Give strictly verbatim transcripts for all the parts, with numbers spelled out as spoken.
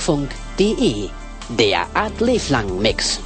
Urfunk punkt de, der Art-Leblang-Mix.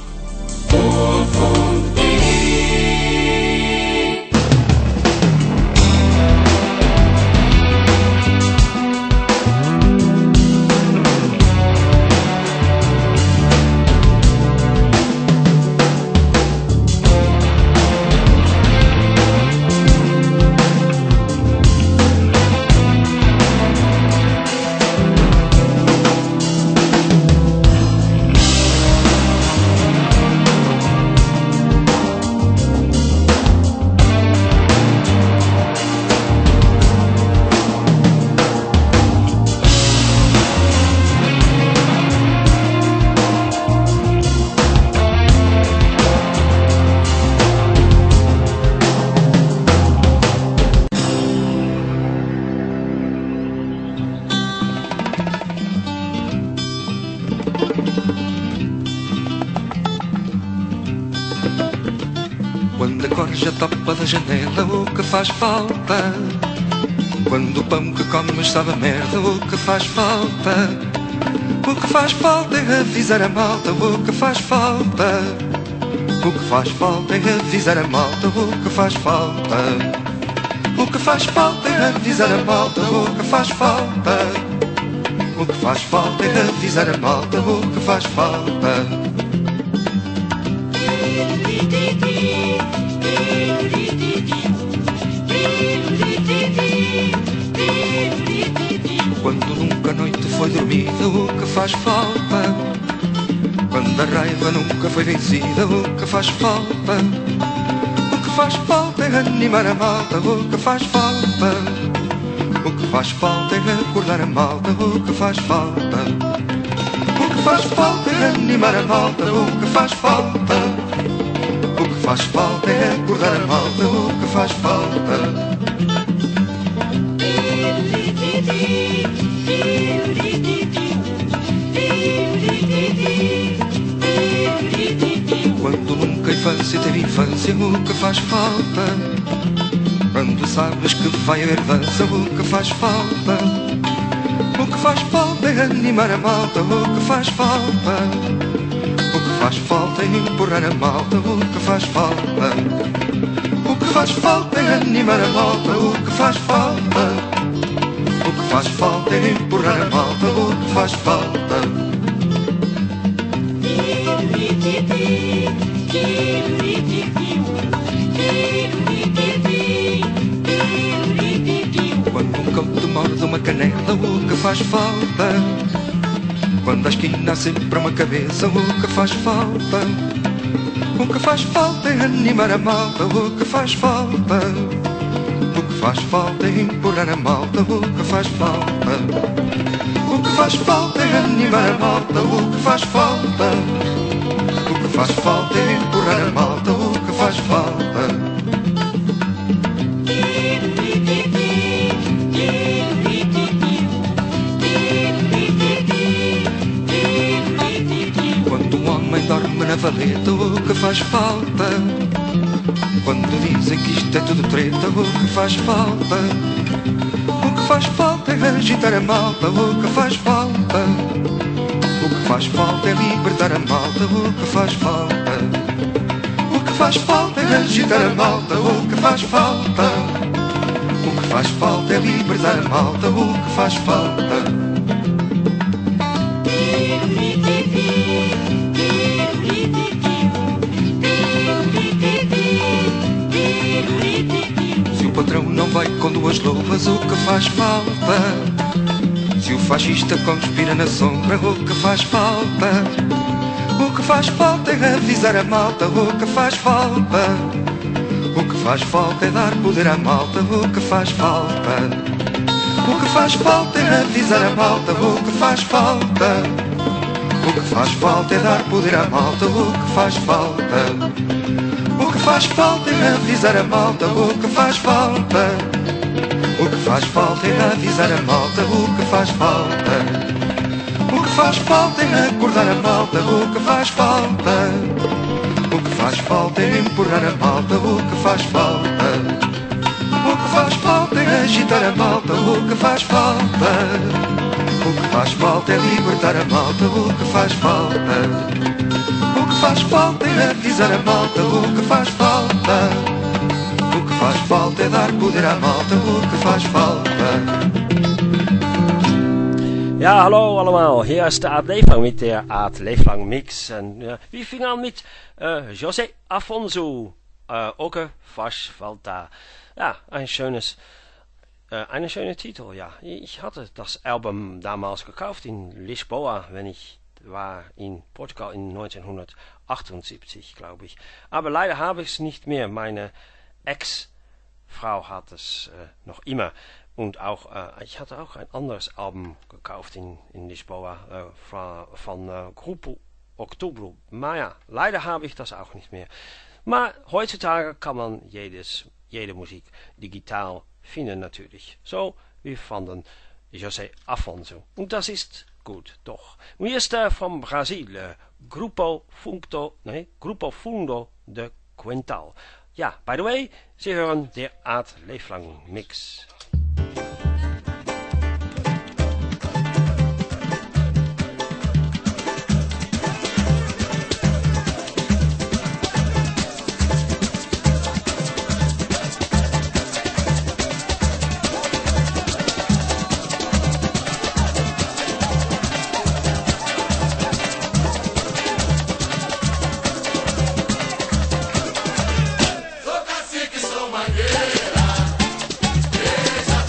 Quando a corja topa da janela, o que faz falta? Quando o pão que comes sabe a merda, o que faz falta? O que faz falta é avisar a malta, o que faz falta? O que faz falta é avisar a malta, o que faz falta? O que faz falta é avisar a malta, o que faz falta? O que faz falta é avisar a malta, o que faz falta? Quando nunca a noite foi dormida, o que faz falta? Quando a raiva nunca foi vencida, o que faz falta? O que faz falta é animar a malta, o que faz falta? O que faz falta é acordar a malta, o que faz falta? O que faz falta é animar a malta, o que faz falta? O que faz falta é acordar a malta, o que faz falta? Quando nunca a infância teve infância, o que faz falta? Quando sabes que vai haver dança, o que faz falta? O que faz falta é animar a malta, o que faz falta? O que faz falta é empurrar a malta, o que faz falta? O que faz falta é animar a malta, o que faz falta? O que faz falta é empurrar a malta, o que faz falta? Quando um cão te morde uma canela, o que faz falta? Quando a esquina há sempre uma cabeça, o que faz falta? O que faz falta é animar a malta, o que faz falta? O que faz falta é empurrar a malta, o que faz falta? O que faz falta é animar a malta, o que faz falta? O que faz falta é empurrar a malta, o que faz falta? Quando um homem dorme na valeta, o que faz falta? Quando dizem que isto é tudo treta, o que faz falta? O que faz falta é agitar a malta, o que faz falta? O que faz falta é libertar a malta, o que faz falta? O que faz falta é agitar a malta, o que faz falta? O que faz falta é libertar a malta, o que faz falta? Se o patrão não vai com duas luvas, o que faz falta? Se o fascista conspira na sombra, o que faz falta? O que faz falta é avisar a malta, o que faz falta? O que faz falta é dar poder à malta, o que faz falta? O que faz falta é avisar a malta, o que faz falta? O que faz falta é dar poder à malta, o que faz falta? O que faz falta é avisar a malta, o que faz falta? O que faz falta é avisar a malta, o que faz falta? O que faz falta é acordar a malta, o que faz falta? O que faz falta é empurrar a malta, o que faz falta? O que faz falta é agitar a malta, o que faz falta? O que faz falta é libertar a malta. O que faz falta, o que faz falta é avisar a malta. O que faz falta, o que faz falta é dar poder à malta. O que faz falta. Ja, hallo allemaal. Hier is de Aad Leeflang met de Aad Leeflang Mix. En uh, we vingen aan met uh, José Afonso. Uh, Oke faz falta. Ja, ein schönes, uh, eine schöne Titel, ja. Ich hatte das Album damals gekauft in Lisboa, wenn ich war in Portugal in neunzehnhundertachtundsiebzig, glaube ich. Aber leider habe ich es nicht mehr. Meine Ex-Frau hat es uh, noch immer. Und auch, äh, ich hatte auch ein anderes Album gekauft in, in Lisboa äh, von, von äh, Grupo Octobro. Maar ja, leider habe ich das auch nicht mehr. Maar heutzutage kann man jedes, jede Musik digital finden natürlich. So, wir fanden José Afonso. Und das ist gut, doch. Und hier ist äh, von Brasil, äh, Grupo Fundo, nee, Grupo Fundo de Quintal. Ja, by the way, Sie hören der Aad Leeflang Mix. Sou cacique, sou mangueira, veja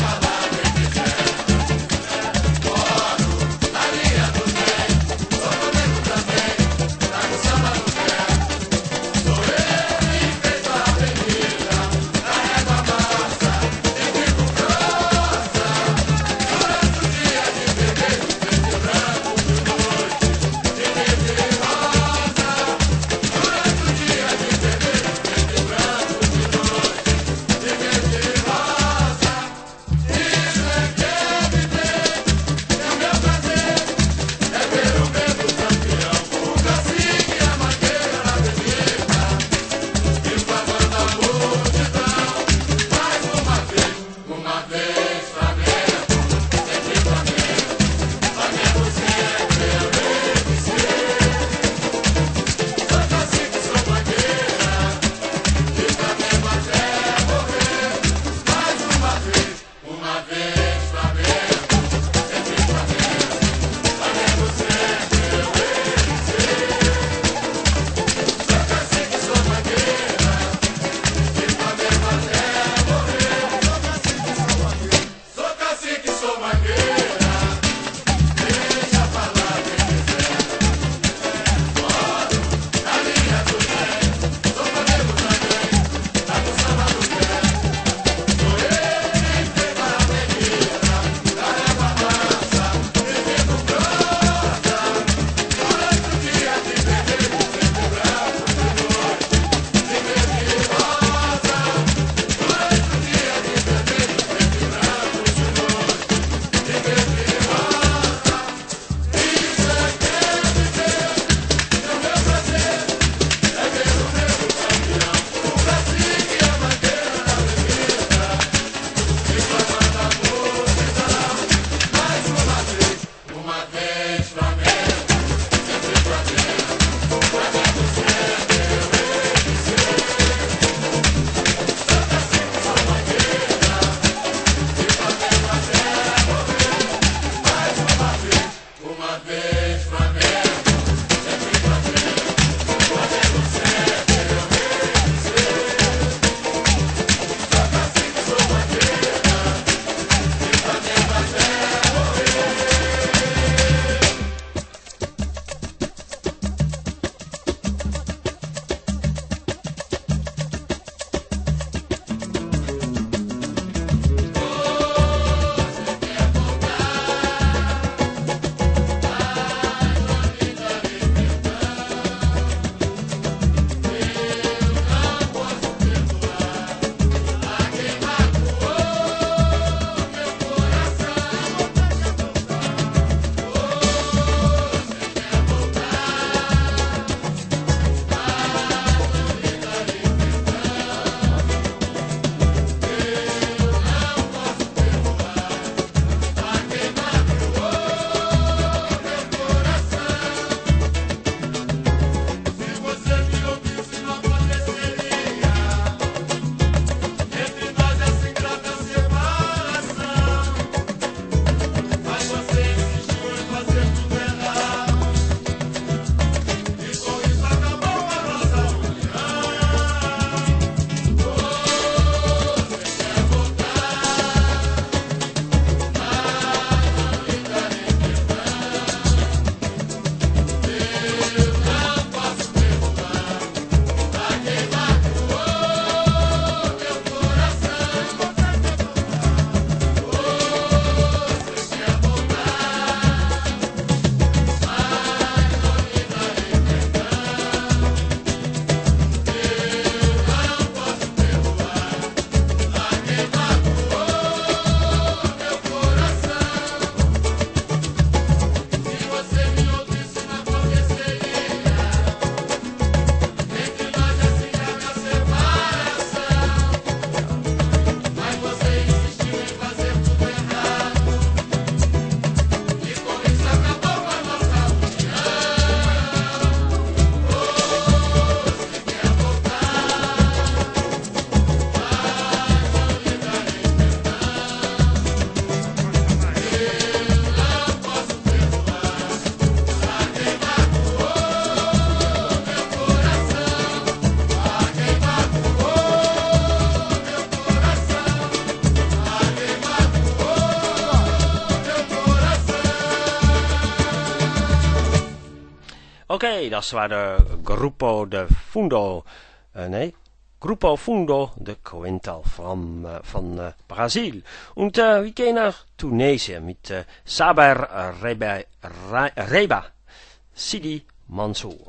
Okay, das war der Grupo de Fundo, äh, nee, Grupo Fundo de Quintal von, äh, von äh, Brasil. Und äh, wir gehen nach Tunesien mit äh, Saber Reba, Reba Sidi Mansour.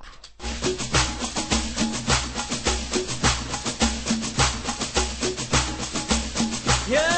Yeah.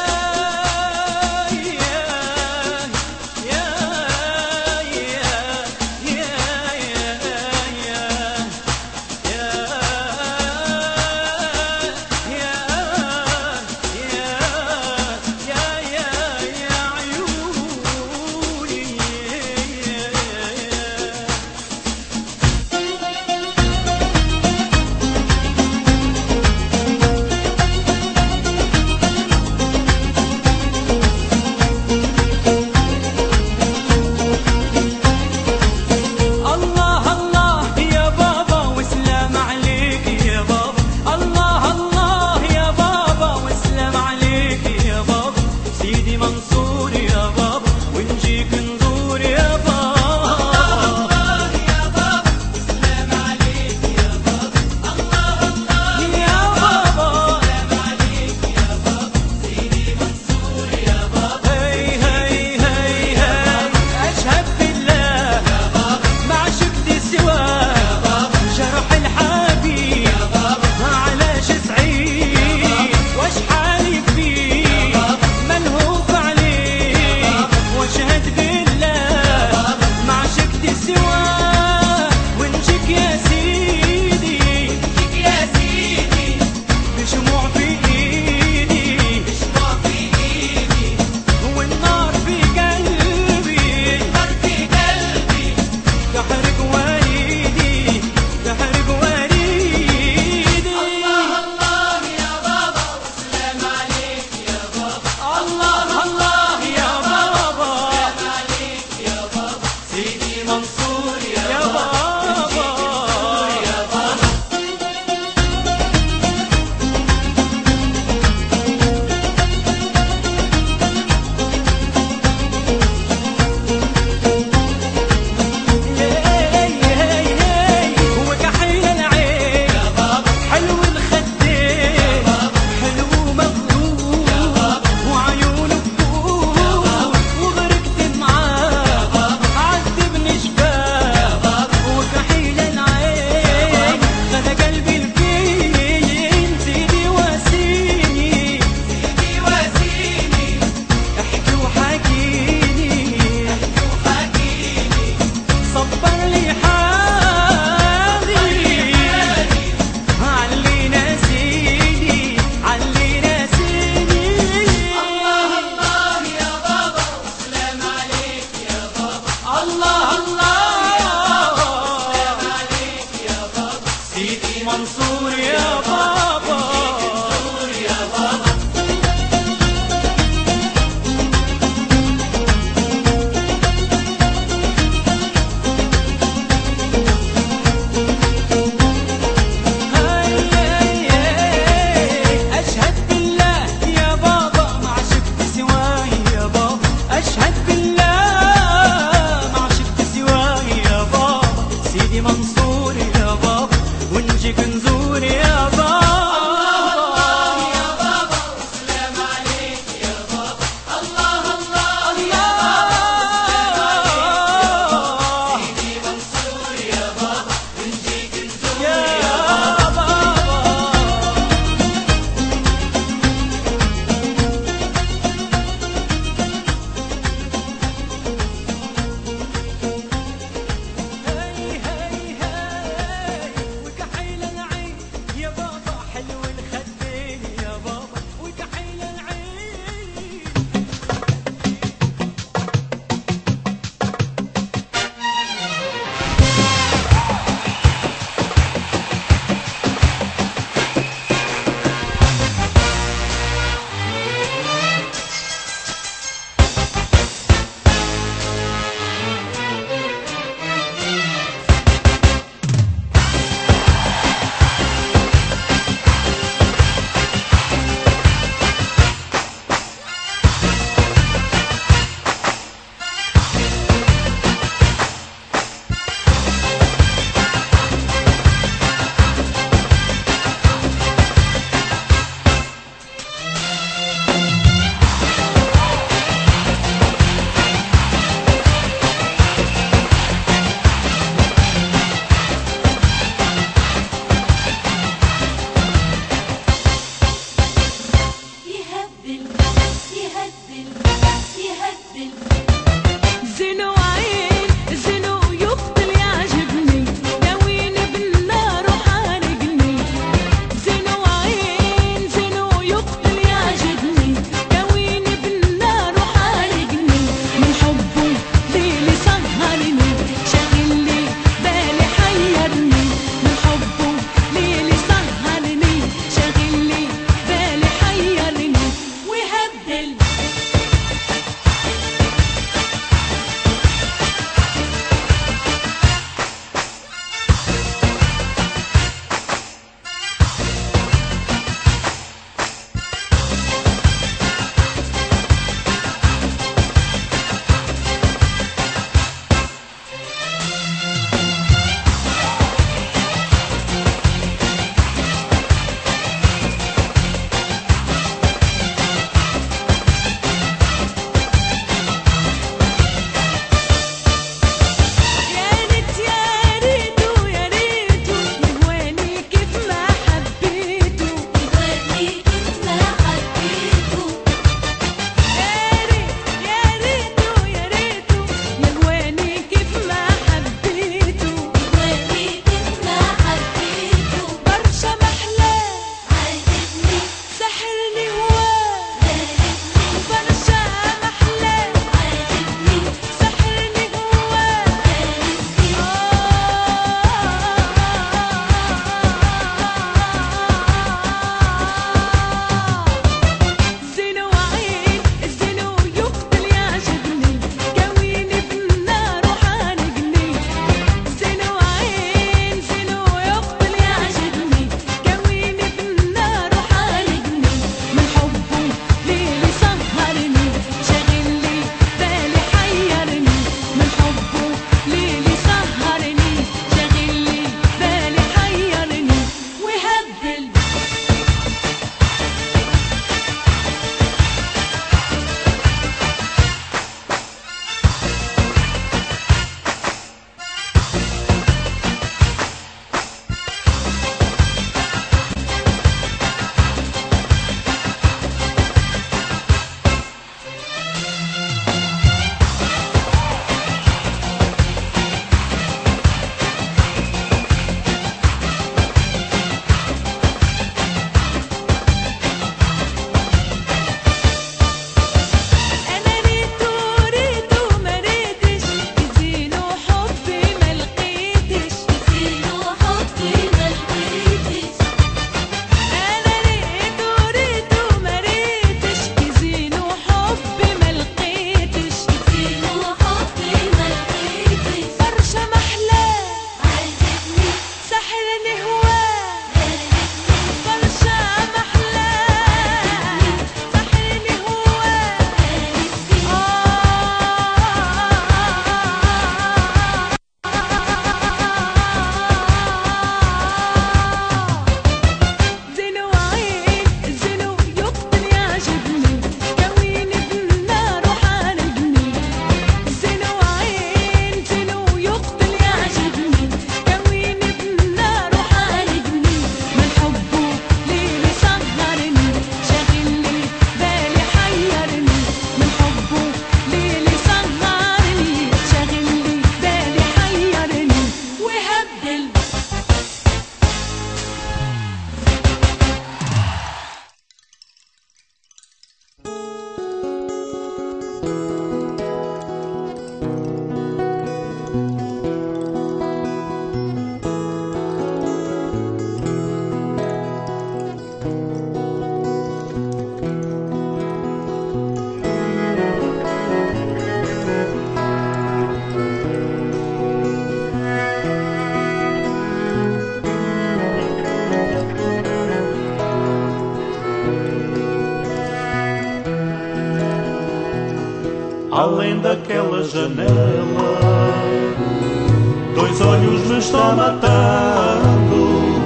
além daquela janela. Dois olhos me estão matando,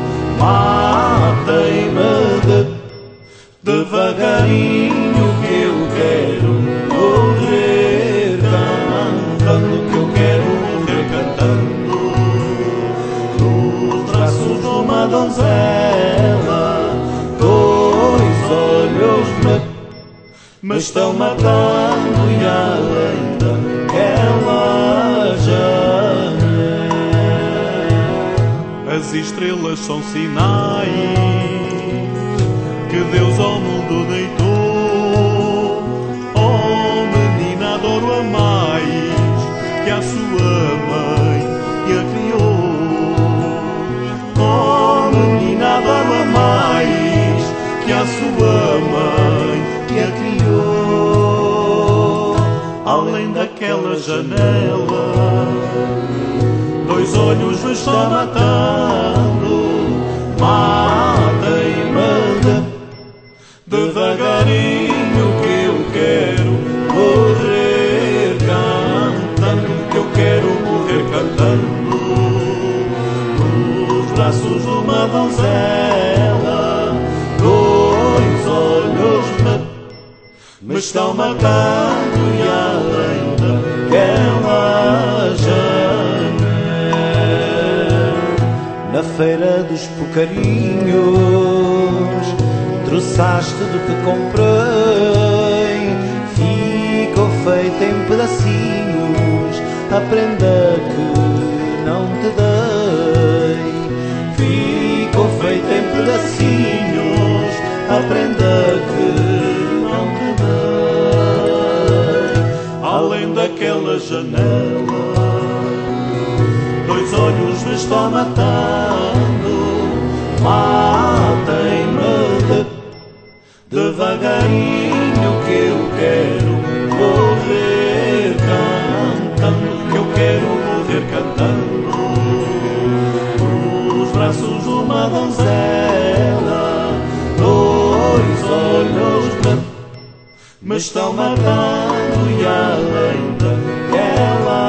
matem-me de, devagarinho, que eu quero morrer cantando, que eu quero morrer cantando. Os braços de uma donzela, dois olhos me, me estão matando, e além daquela janela, as estrelas são sinais que Deus ao mundo deitou. Oh, menina, adoro-a mais que a sua mãe que a criou. Oh, menina, adoro-a mais que a sua mãe que a criou. Além daquela janela, dois olhos me estão matando, matem-me de, devagarinho, que eu quero morrer cantando, que eu quero morrer cantando. Os braços de uma donzela, dois olhos me, me estão matando, e além daquela janela, na feira dos Pucarinhos, trouxaste do que comprei, ficou feita em pedacinhos a prenda que não te dei. Ficou feita em pedacinhos a prenda que não te dei. Além daquela janela, dois olhos me estão matando, matem-me de, devagarinho, que eu quero morrer cantando, que eu quero morrer cantando. Os braços de uma donzela, dois olhos me, me estão matando, e além daquela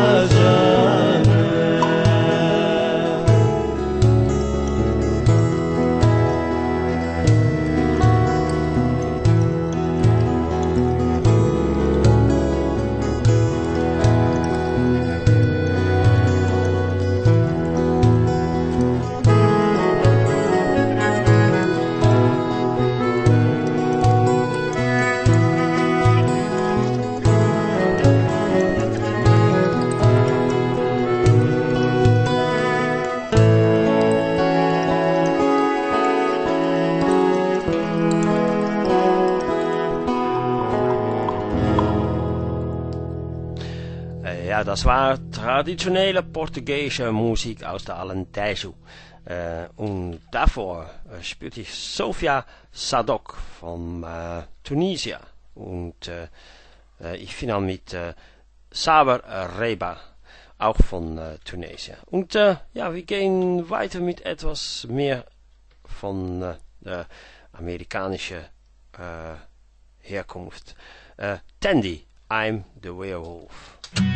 Ja, das war traditionelle portugiesische Musik aus der Alentejo. Äh, und davor äh, spielte ich Sofia Sadok von äh, Tunesien. Und äh, ich finde mit äh, Saber Reba, auch von äh, Tunesien. Und äh, ja, wir gehen weiter mit etwas mehr von äh, der amerikanischen äh, Herkunft. Äh, Tandy, I'm the Werewolf.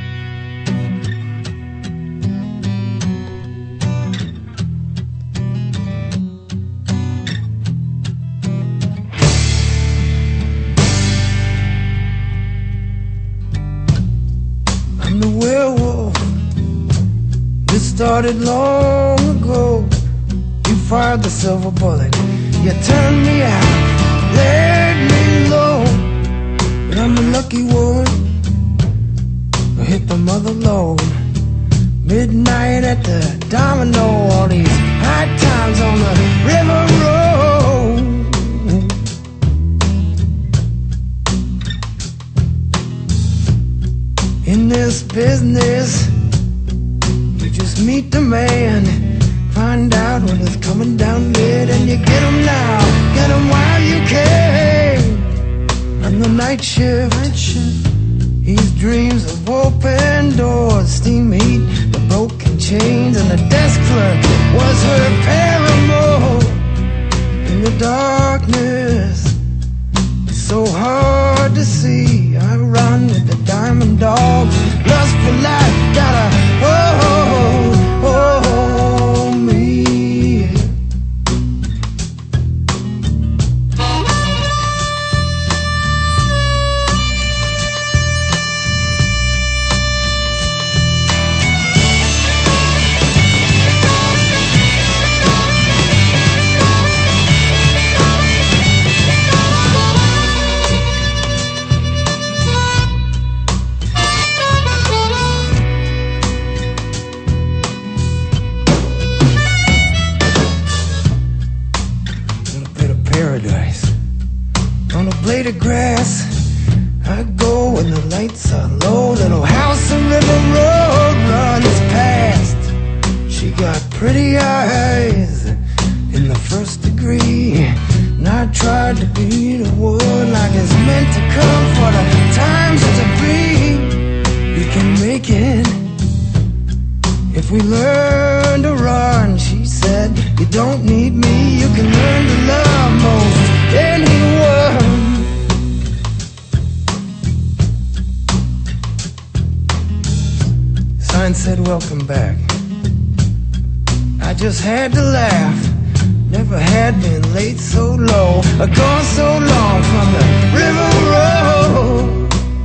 I'm the werewolf. This started long ago. You fired the silver bullet. You turned me out, laid me low. But I'm a lucky one. I hit the mother lode. Midnight at the Domino. All these high times on the river road. In this business, you just meet the man, find out when it's coming down late, and you get him now, get him while you can. On the night shift, night shift, he's dreams of open doors, steam heat, the broken chains, and the desk clerk was her paramour. In the darkness, it's so hard to see. I run with the diamond dogs. Lust for life, gotta hold, hold me. On a blade of grass, I go when the lights are low. Little house on River Road runs past. She got pretty eyes in the first degree, and I tried to be the one like it's meant to come for the times to be. We can make it if we learn to run, she said. You don't need me, you can learn to love most anyone. Sign said welcome back. I just had to laugh. Never had been late so low, or gone so long from the River Road.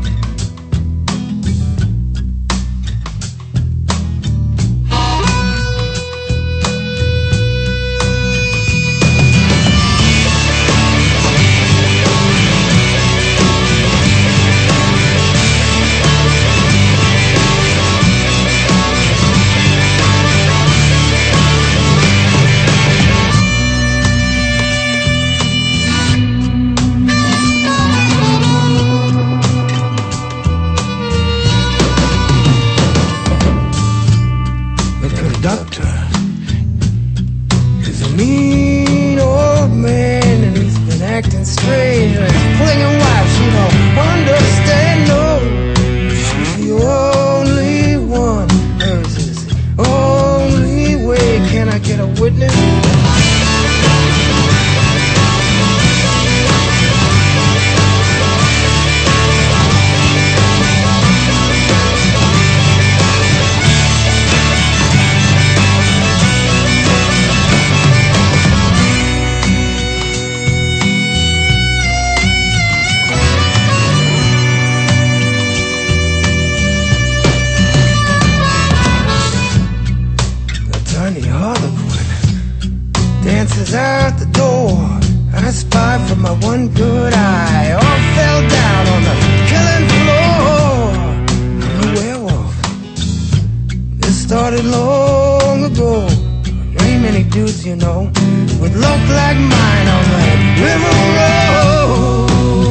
Doctor is a mean old man, and he's been acting strange. Flinging wives, you don't understand, no. She's the only one, hers is the only way. Can I get a witness? Dances out the door. I spy from my one good eye. All fell down on the killing floor. I'm a werewolf. This started long ago. There ain't many dudes, you know, with luck like mine on the River Road.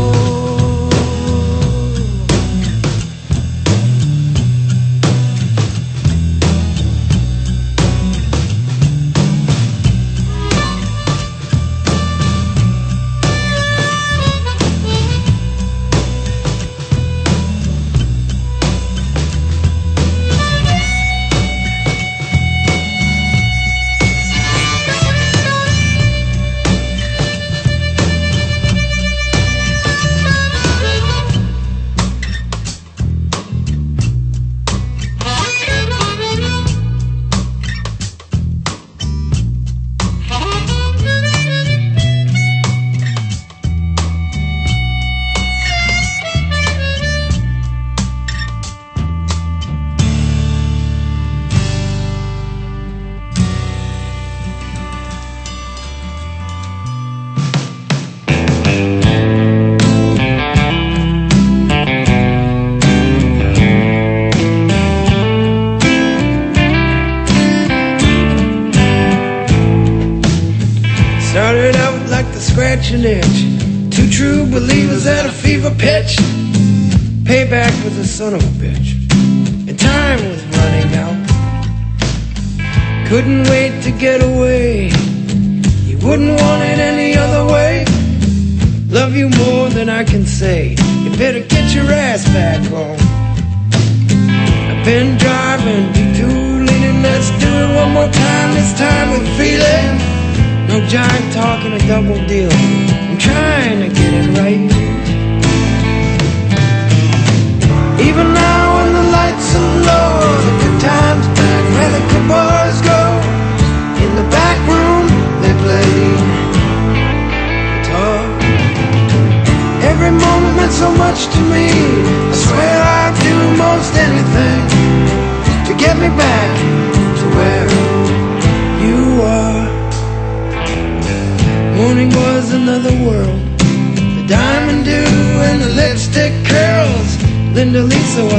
Started out like the scratch and itch, two true believers at a fever pitch. Payback was a son of a bitch, and time was running out. Couldn't wait to get away, you wouldn't want it any other way. Love you more than I can say, you better get your ass back home. I've been driving, be too leaning, let's do it one more time, this time with feeling. No giant talk and a double deal, I'm trying to get it right.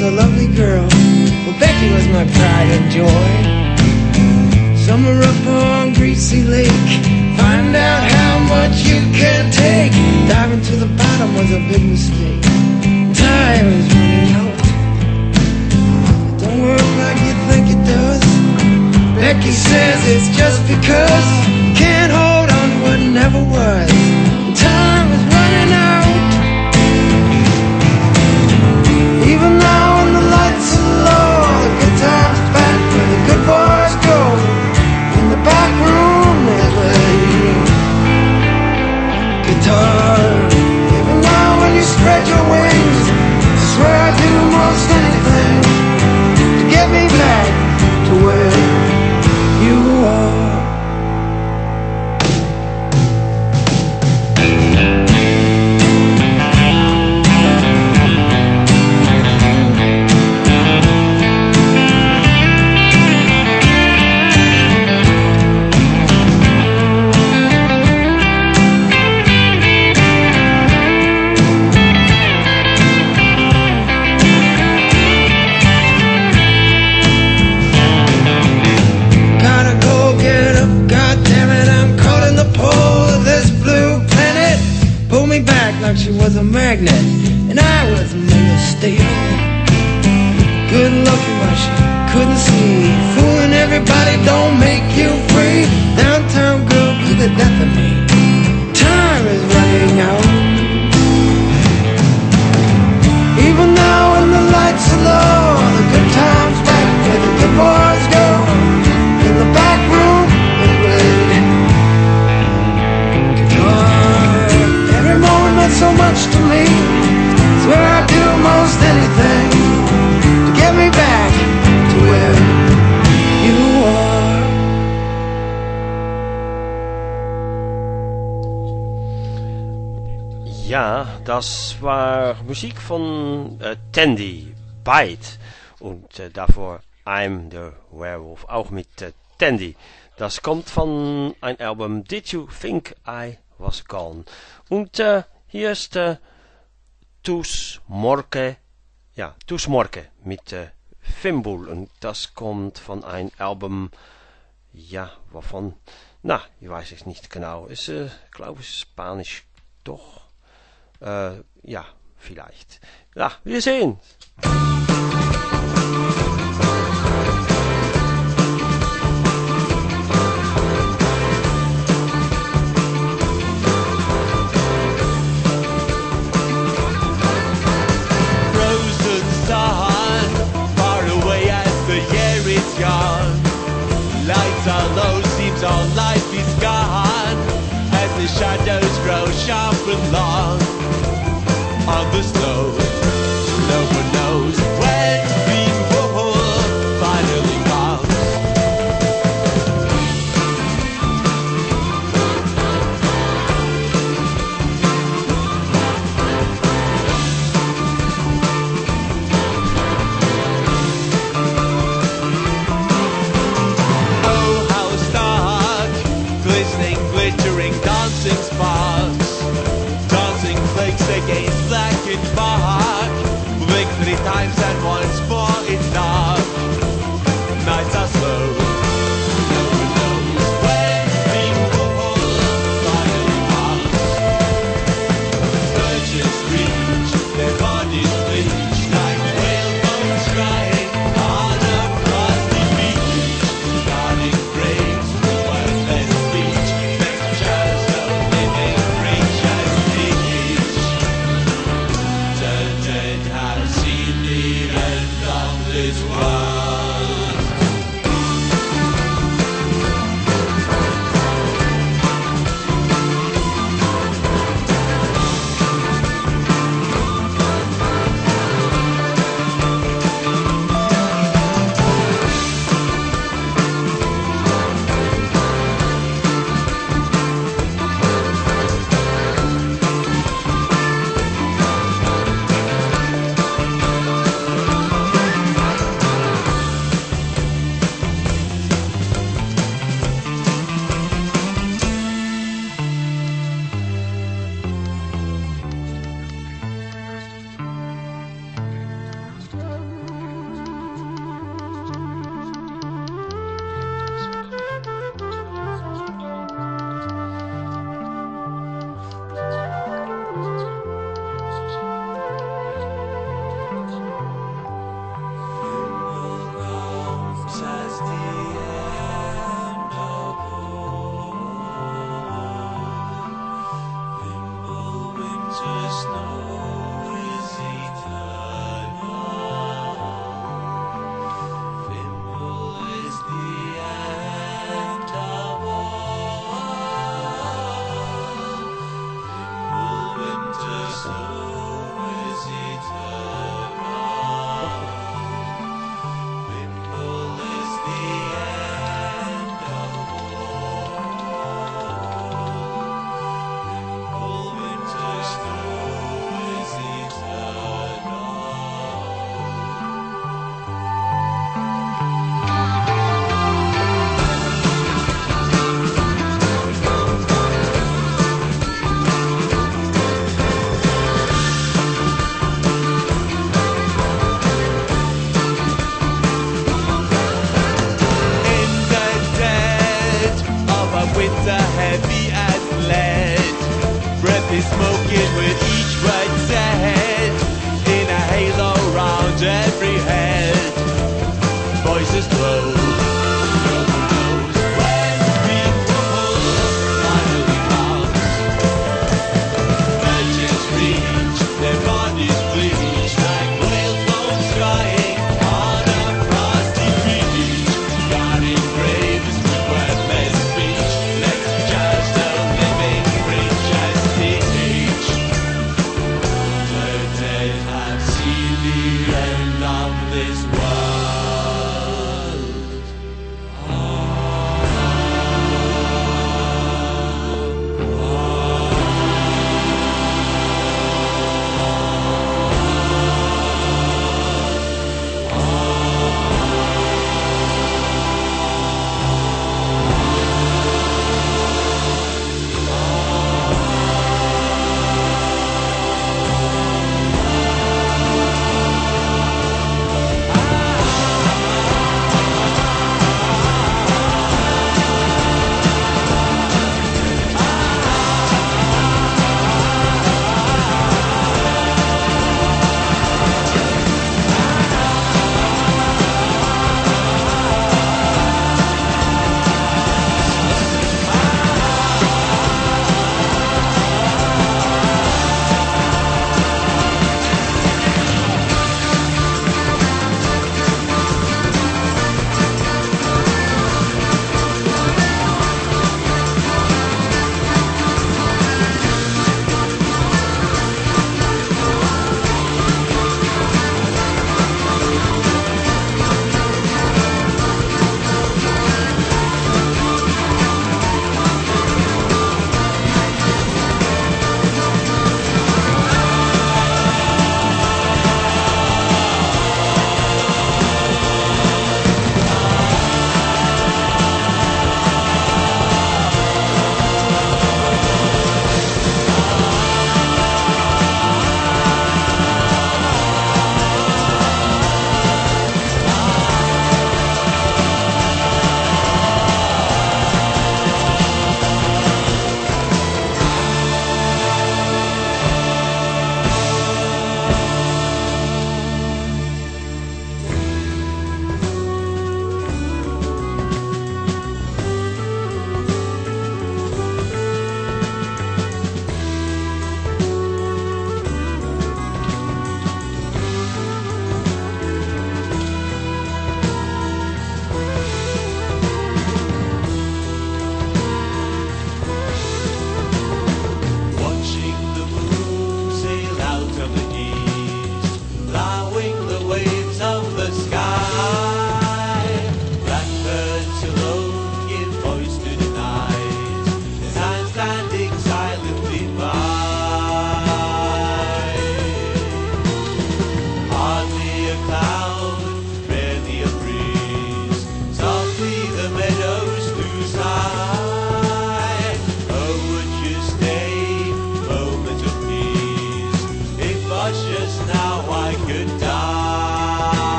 was a lovely girl. Well, Becky was my pride and joy. Summer up on Greasy Lake, find out how much you can take. Diving to the bottom was a big mistake. Time is running out. It don't work like you think it does. Becky says it's just because can't hold on to what never was. Time is running out. Even now when the lights are low, the good times back where the good boys go. In the back room there's where guitar. Even now when you spread your wings, I swear I'd do most anything to get me back to where you are. She was a magnet and I was made of steel. Good looking but she couldn't see. Fooling everybody don't make you free. Downtown girl be the death of me. Time is running out. Even now when the lights are low, the good times back where the good boys go. In the back room they played guitar. Every moment meant so much to me. Swear I'd do most anything to get me back to where you are. Ja, das war Musik von äh, Tandy, Bite. Und äh, davor I'm the Werewolf, auch mit äh, Tandy. Das kommt von ein Album Did You Think I Was Gone? Und äh, hier ist äh, Tus Morke, ja, Tus Morke mit äh, Fimbul. Und das kommt von ein Album, ja, wovon, na, ich weiß es nicht genau. Ist, äh, glaube ich, Spanisch doch. Äh, ja, vielleicht. Ja, wir sehen. Frozen sun, far away as the year is gone. Lights are low, seems all life is gone. As the shadows grow sharp and long. On the snow, no one knows when people finally comes. Oh, how stark, glistening, glittering, dancing sparks. Dancing flakes against blackened bark. Blink three times and once more it's dark. Nights are slow. No one knows when people finally pass. Birches reach, their bodies bleach. Like whaleboats crying on a frosty beach. Guarding graves with worthless speech. Pictures of living creatures teach. The dead have seen the end of this world.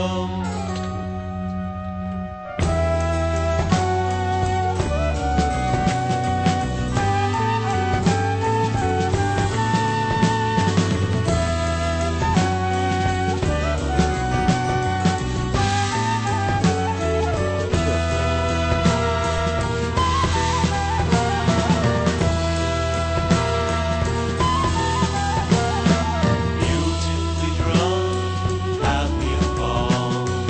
Beautifully drawn, happy and calm.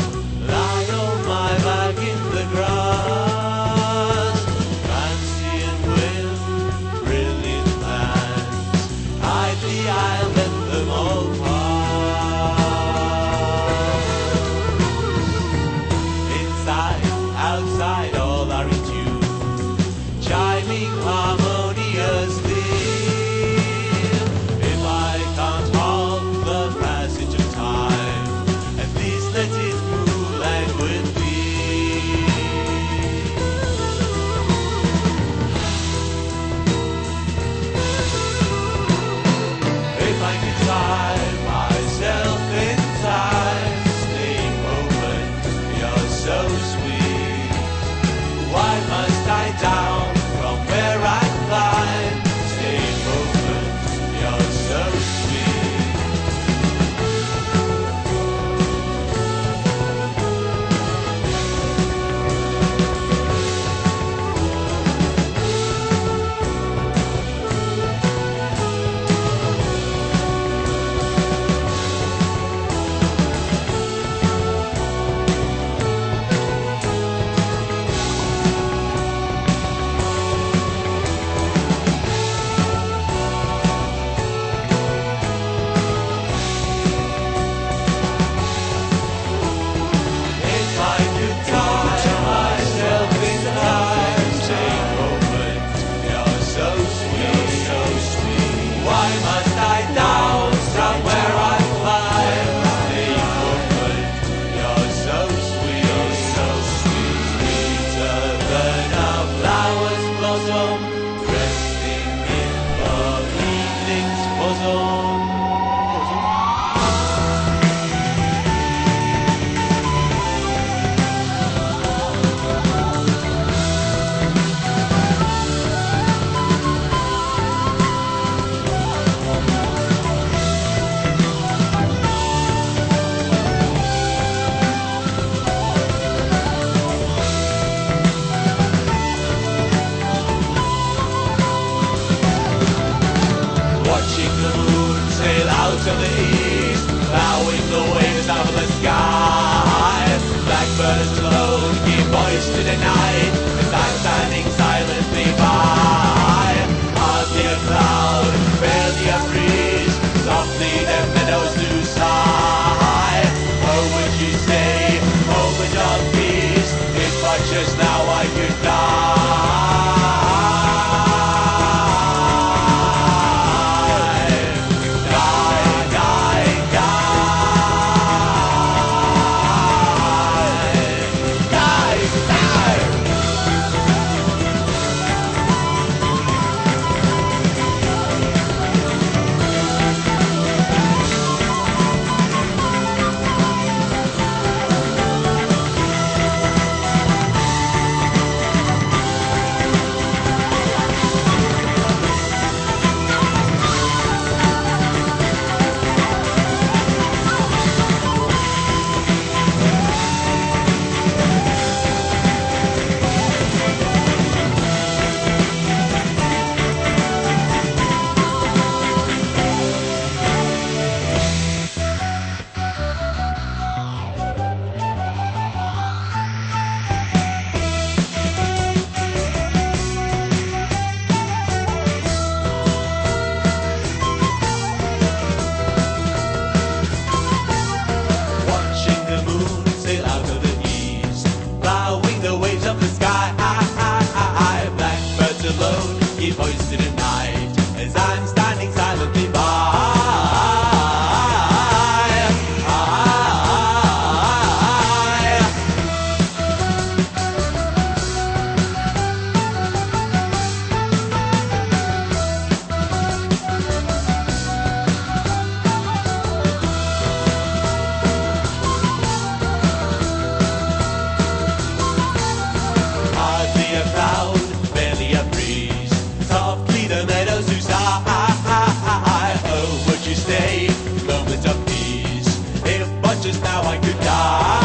horses, now I could die.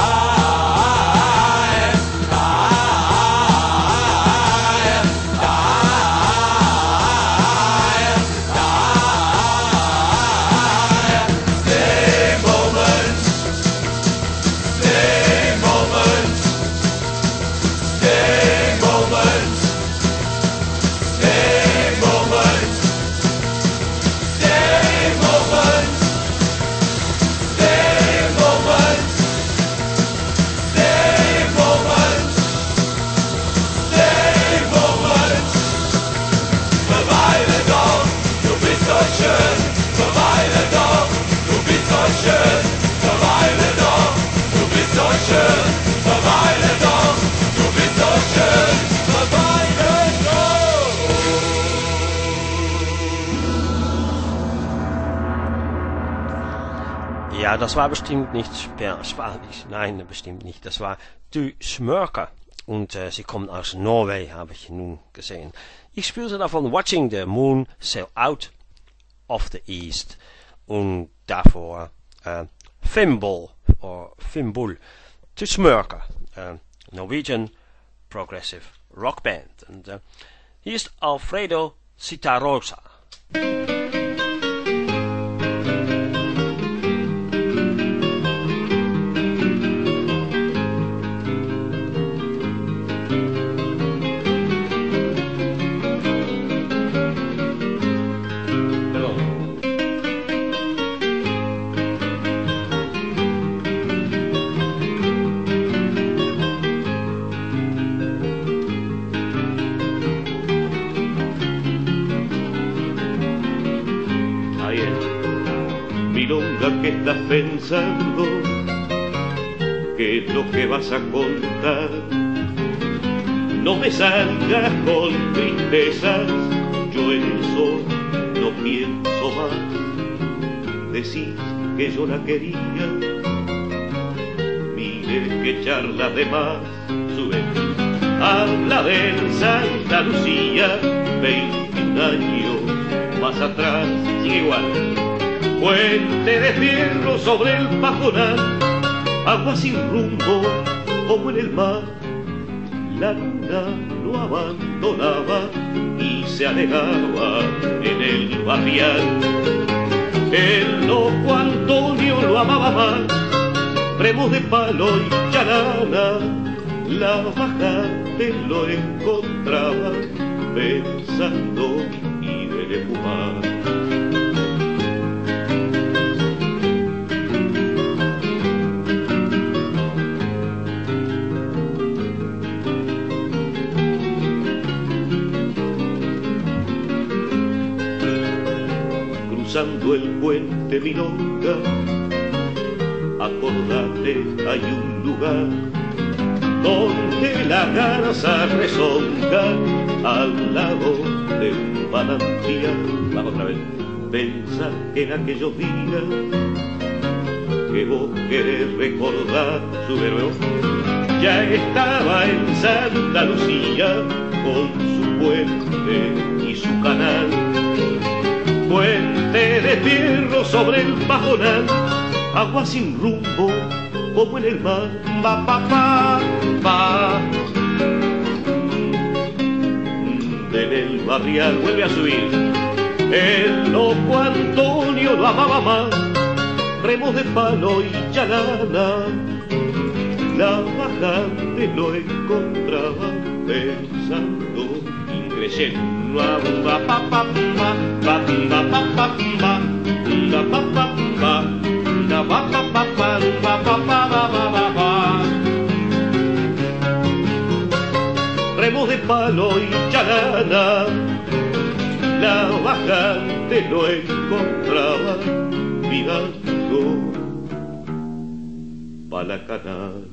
Ja, das war bestimmt nicht Spanisch. Nein, bestimmt nicht. Das war Die Smurker. Und äh, sie kommen aus Norway, habe ich nun gesehen. Ich spielte davon Watching the Moon Sail Out of the East. Und davor äh, Fimbul, oder Fimbul, Die Smurker, äh, Norwegian Progressive Rock Band. Und äh, hier ist Alfredo Citarrosa. Que estás pensando, qué es lo que vas a contar. No me salgas con tristezas, yo en eso no pienso más. Decís que yo la quería, mire que charla de más. Sube, habla de Santa Lucía, veinte años más atrás, sigue igual. Puente de fierro sobre el pajonal, agua sin rumbo como en el mar. La luna lo abandonaba y se alejaba en el barrial. El loco Antonio lo amaba más, remos de palo y charana. La bajante lo encontraba pensando y de fumar. Cruzando el puente Milonga, acordate, hay un lugar donde la garza rezonga al lado de un manantial. Vamos otra vez. Pensá en aquellos días que vos querés recordar. Sube nuevo. Ya estaba en Santa Lucía con su puente y su canal. Puente de fierro sobre el pajonal, agua sin rumbo como en el mar. Pa, pa, pa, pa. En el barrial vuelve a subir. El loco Antonio lo amaba más, remos de palo y chalana. La bajante lo encontraba pensando increyendo. Pa, pa, pa, pa, pa, pa, pa, pa, pa, pa, pa, pa, pa, pa, pa, pa, pa, pa. Remos de palo y chalana, la bajante lo encontraba mirando pa' la canal.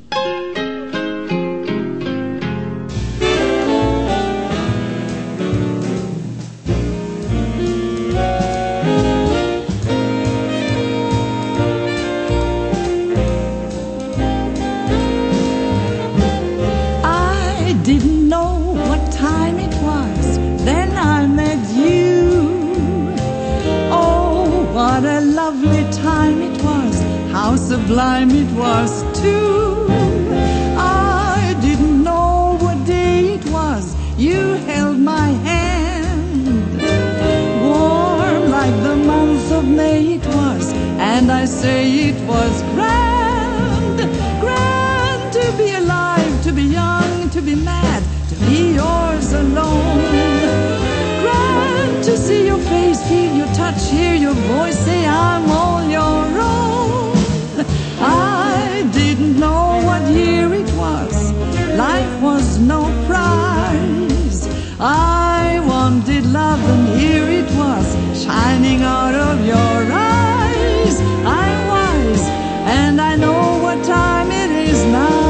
What a lovely time it was, how sublime it was too. I didn't know what day it was. You held my hand, warm like the month of May it was, and I say it was grand, grand to be alive, to be young, to be mad, to be yours alone. Grand to see your face, feel your touch, hear your voice, say I'm all your own. I didn't know what year it was. Life was no prize. I wanted love and here it was, shining out of your eyes. I'm wise and I know what time it is now.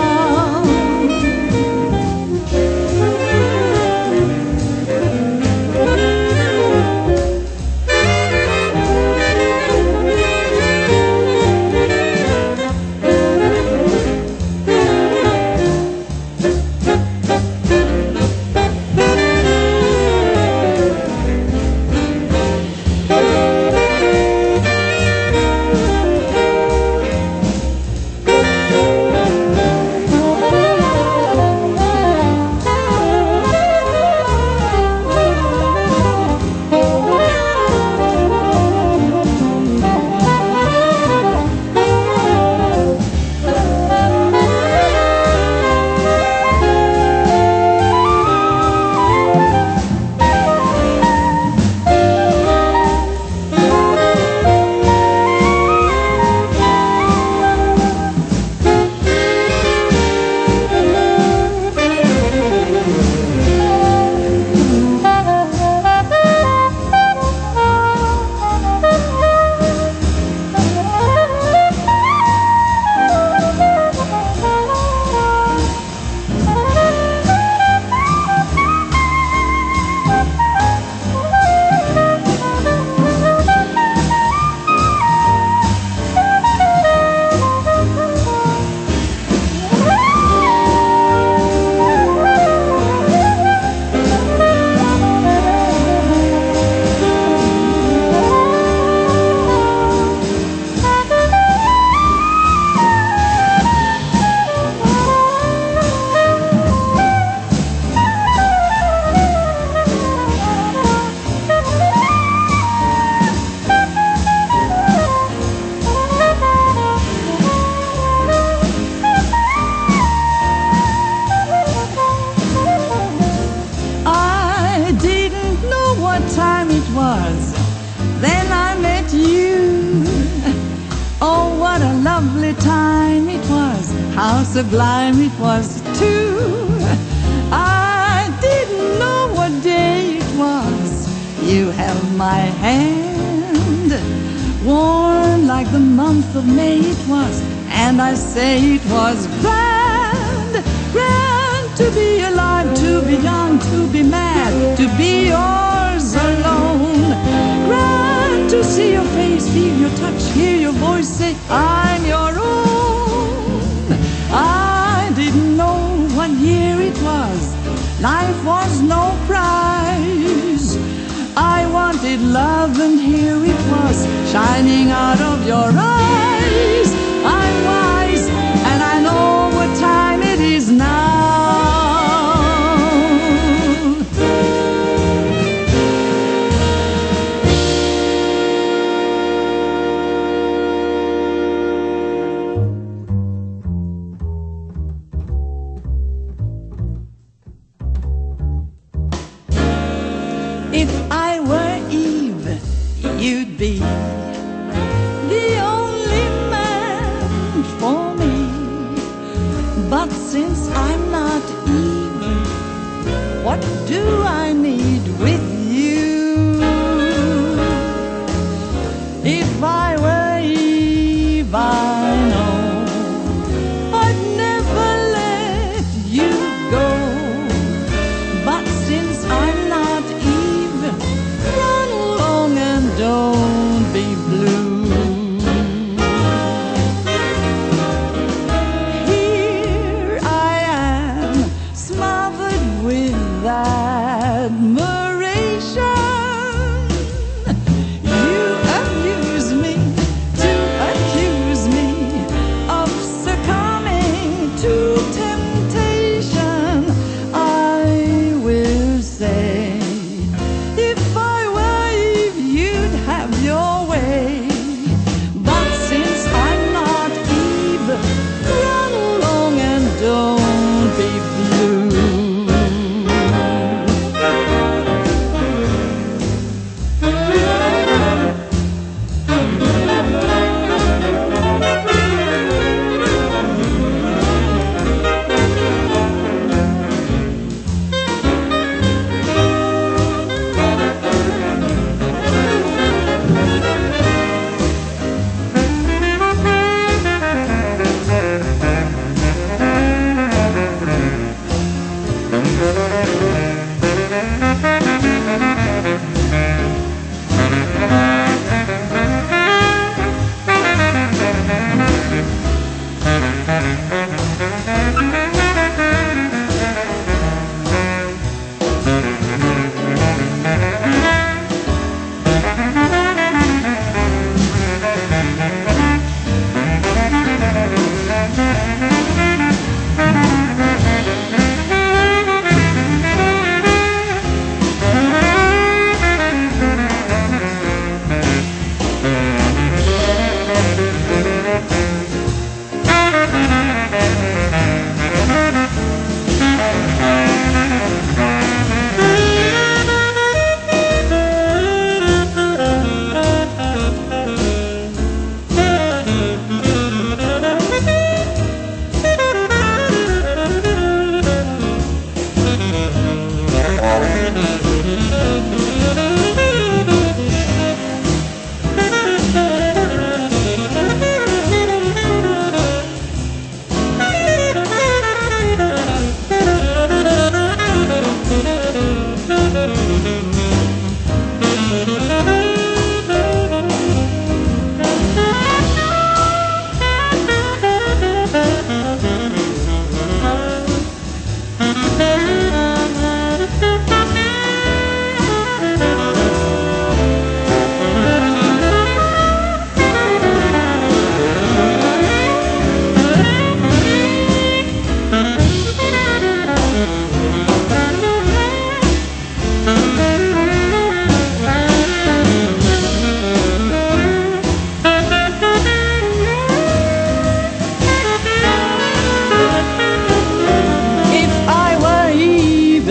Sublime it was too. I didn't know what day it was. You held my hand, warm like the month of May it was, and I say it was grand, grand to be alive, to be young, to be mad, to be yours alone. Grand to see your face, feel your touch, hear your voice, say I'm your own. I didn't know what year it was. Life was no prize. I wanted love and here it was, shining out of your eyes. I'm wise and I know what time it is now. If I were Eve, you'd be the only man for me. But since I'm not Eve, what do I need with you? If I were Eve, I know I'd never let you go. But since I'm not Eve, run along and don't be blue. Here I am, smothered with admiration. You amuse me to accuse me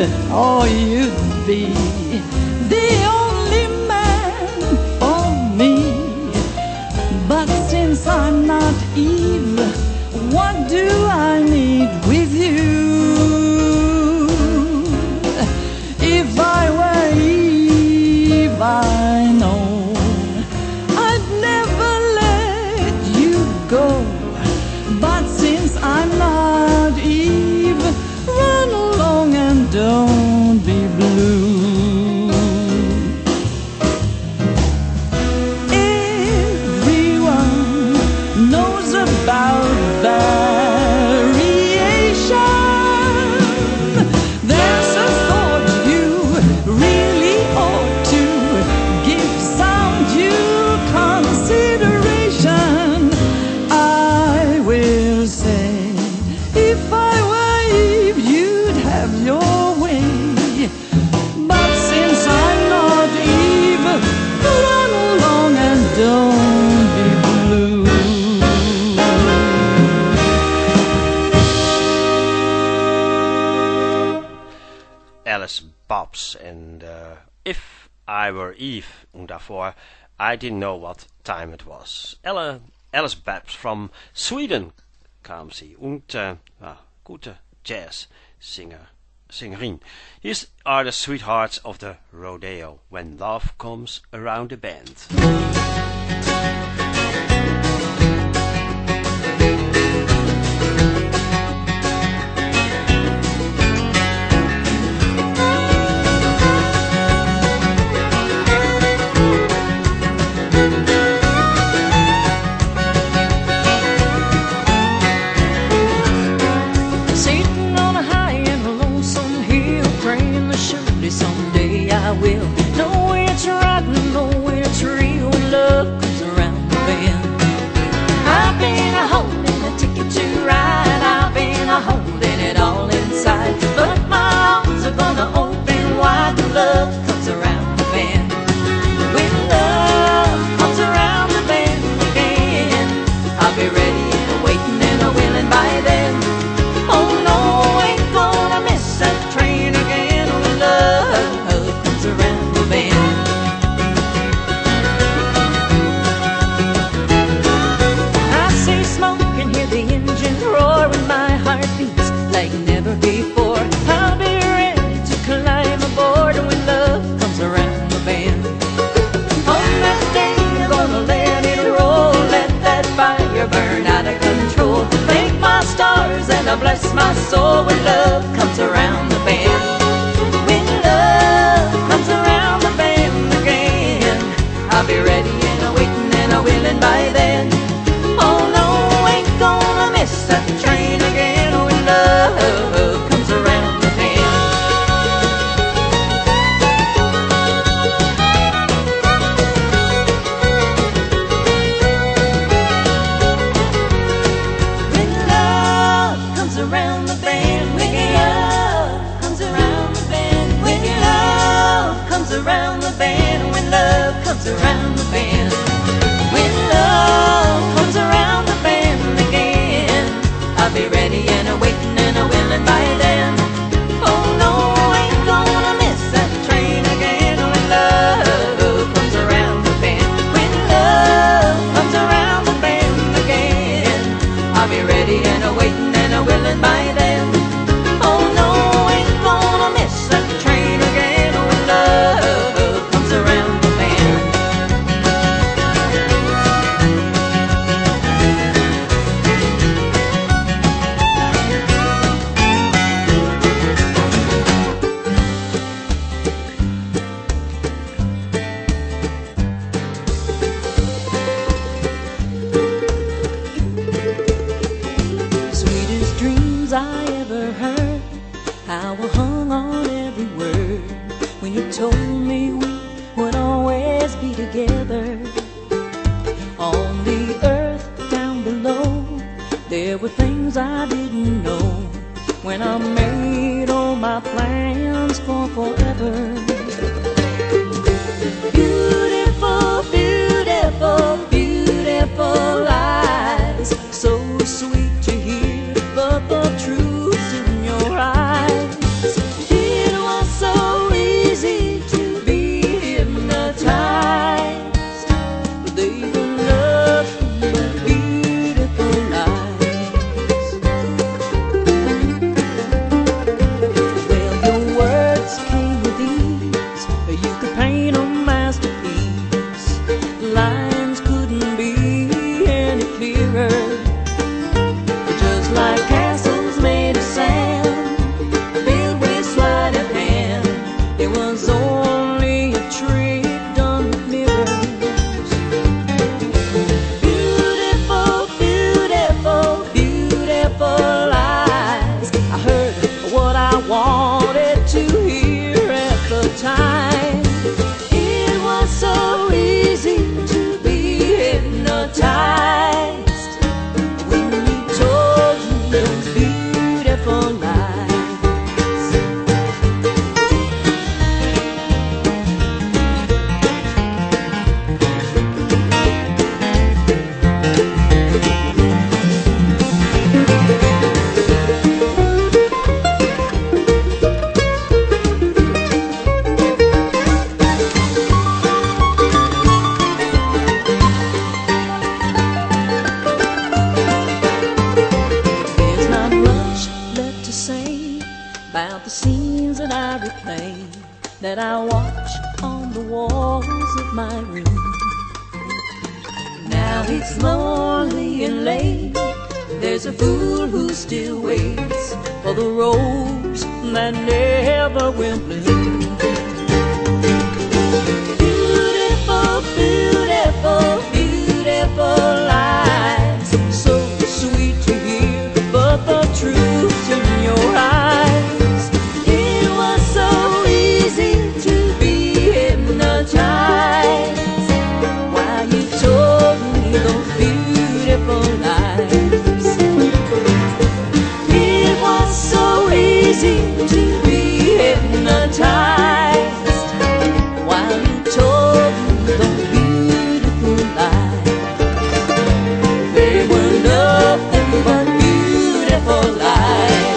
or you'd be the only man for me. But since I'm not Eve, what do I need with you? If I were Eve, I know I'd never let you go. But since I'm not Eve, run along and don't be blue. Everyone knows about variation. There's a thought you really ought to give some due consideration. I will say, if I were Eve, you'd have your way. But since I'm not Eve, run along and don't be blue. Alice Babs and uh, If I Were Eve, and daarvoor I Didn't Know What Time It Was. Ella, Alice Babs from Sweden kam sie und uh, uh, gute Jazz-Singer, Singerin. Here are the sweethearts of the rodeo, When Love Comes Around the Bend. Sitting on a high and a lonesome hill, praying that surely someday I will know it's right and know it's real when love comes around the bend. I've been a holding a ticket to ride, I've been a holding it all inside, but my arms are gonna open wide when love comes around the bend. When love comes around the bend again, I'll be ready and a waiting and a willing by then. Oh no, ain't gonna miss that train again when love comes around the bend. I see smoke and hear the engine roar when my heart beats like never before. I'll be ready to climb aboard when love comes around the bend. On that day I'm gonna let it roll, let that fire burn out of control. Thank my stars and I bless my soul when love comes around the bend. When love comes around the bend again, I'll be ready and a waiting and a willing by then. Oh no, ain't gonna miss that train again when love comes around the bend. When love comes around the bend, when love comes around the bend, when love comes around the bend, when love comes around the bend, when love comes around the bend again, I'll be ready and a waiting and a willing by then. Oh no, ain't gonna miss that train again when love comes around the bend. When love comes around the bend again, I'll be ready and a waiting and a willing by then. Oh no, ain't gonna miss that train again when love comes around the bend. Sweetest dreams I ever heard, how I hung on every word when you told me we would always be together. On the earth down below, there were things I didn't know when I made all my plans for forever. Beautiful, beautiful, beautiful lies, so sweet to hear, but the truth's in your eyes. It pretty play that I watch on the walls of my room. Now it's lonely and late. There's a fool who still waits for the rose that never will bloom. Beautiful, beautiful, beautiful lies, so sweet to hear, but the truth in your eyes. It was so easy to be hypnotized while you told me those beautiful lies. It was so easy to be hypnotized while you told me those beautiful lies. They were nothing but beautiful lies.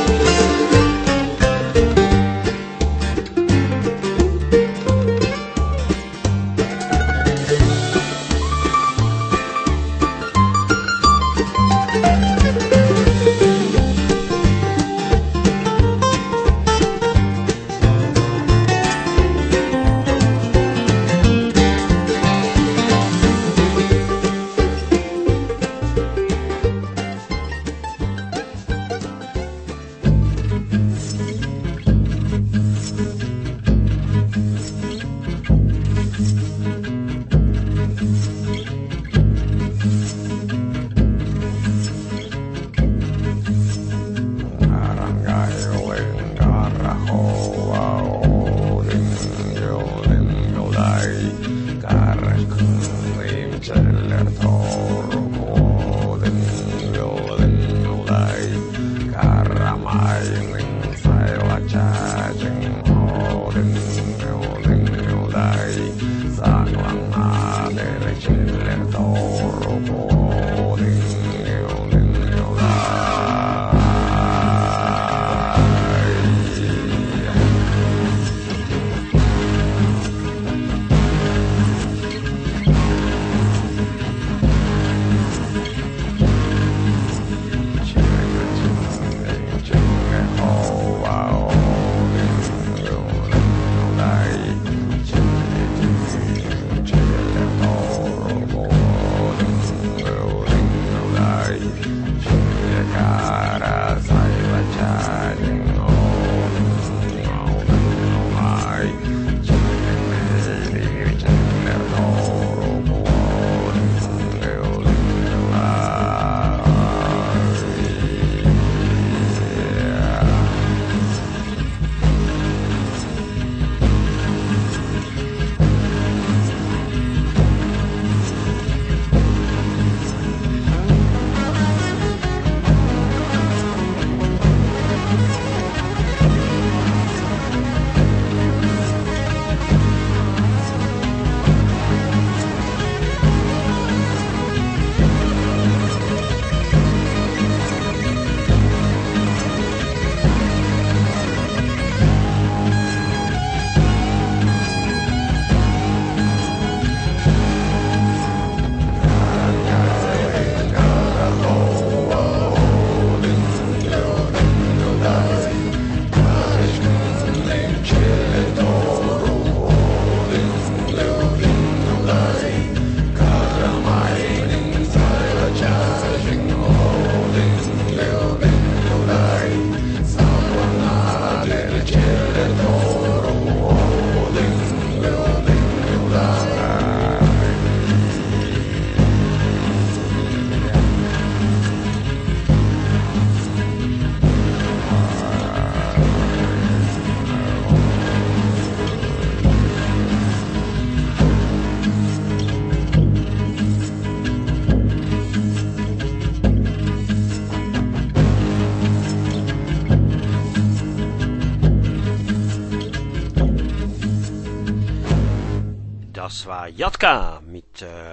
Das war Jatka mit äh,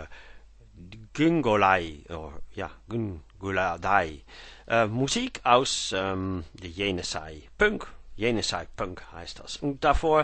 Gungolai, oh, ja, Gungoladai. Äh, Musik aus ähm, der Jenisei Punk, Jenisei Punk heißt das. Und davor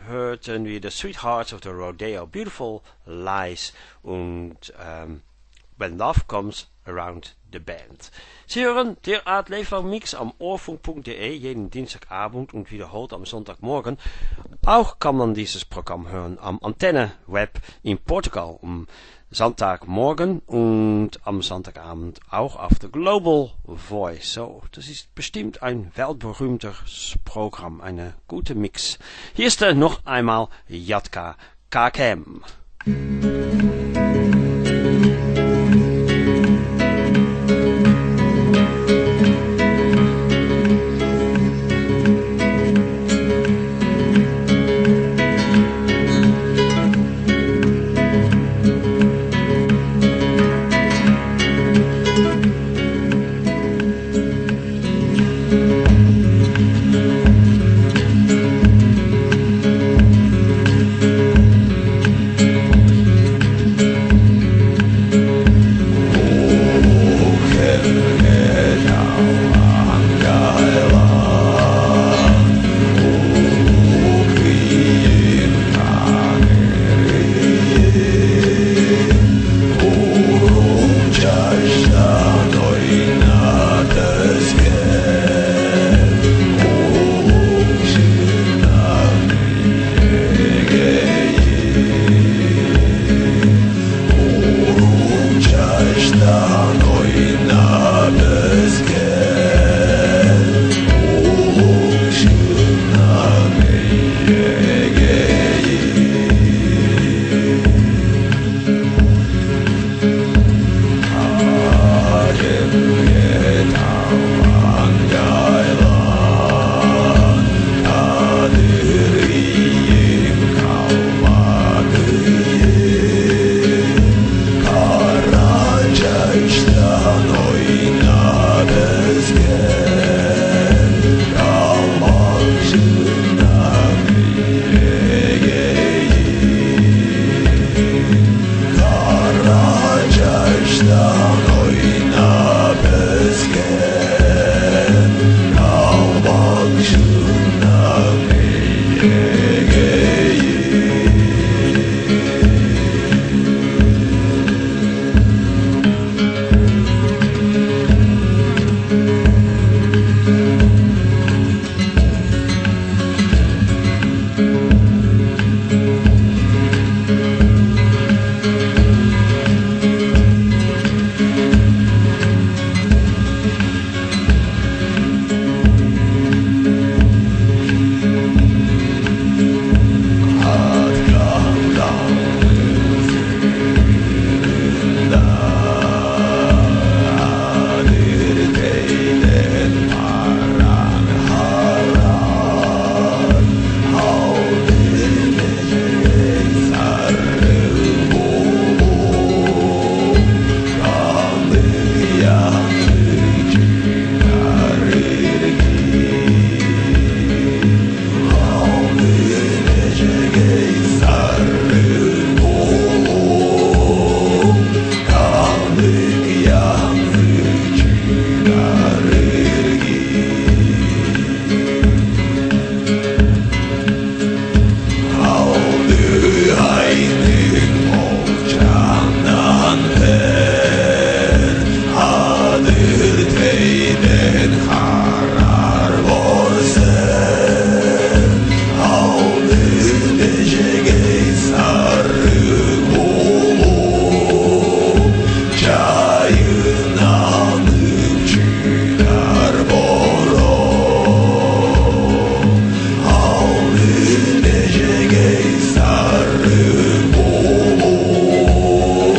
hörten wir The Sweethearts of the Rodeo, Beautiful Lies und ähm, When Love Comes Around the Band. Sie hören der Art Leeflang Mix am ohrfunk punkt de jeden Dienstagabend und wiederholt am Sonntagmorgen. Auch kann man dieses Programm hören am Antenne Web in Portugal um Sonntagmorgen und am Sonntagabend auch auf der Global Voice. So, das ist bestimmt ein weltberühmtes Programm, eine gute Mix. Hier ist er noch einmal Jatka Kakem.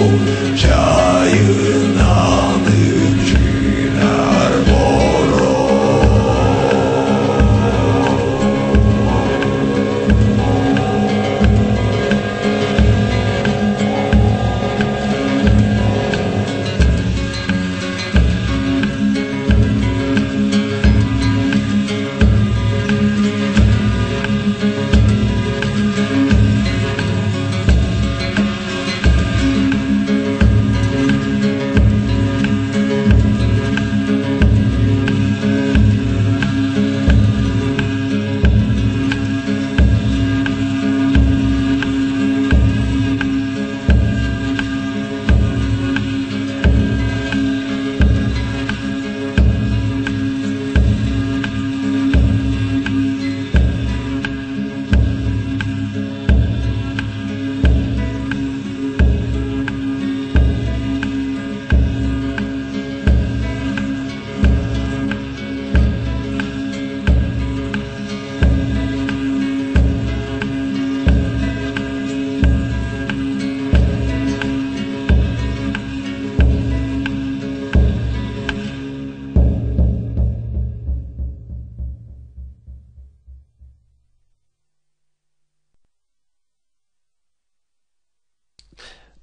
Çayına çınar boro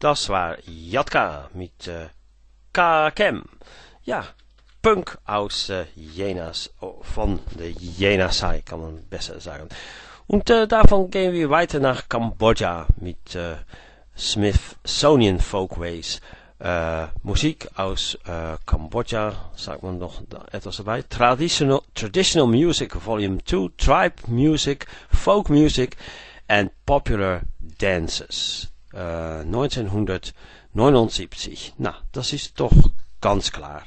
das war Jatka mit äh, K K M. Ja, Punk aus äh, Jena's, oh, von der Jenasai, kann man besser sagen. Und äh, davon gehen wir weiter nach Kambodscha mit äh, Smithsonian Folkways. Äh, Musik aus äh, Kambodscha, sagt man noch da etwas dabei. Traditional, Traditional Music Volume two, Tribe Music, Folk Music and Popular Dances. Äh, neunzehnhundertneunundsiebzig. Na, das ist doch ganz klar.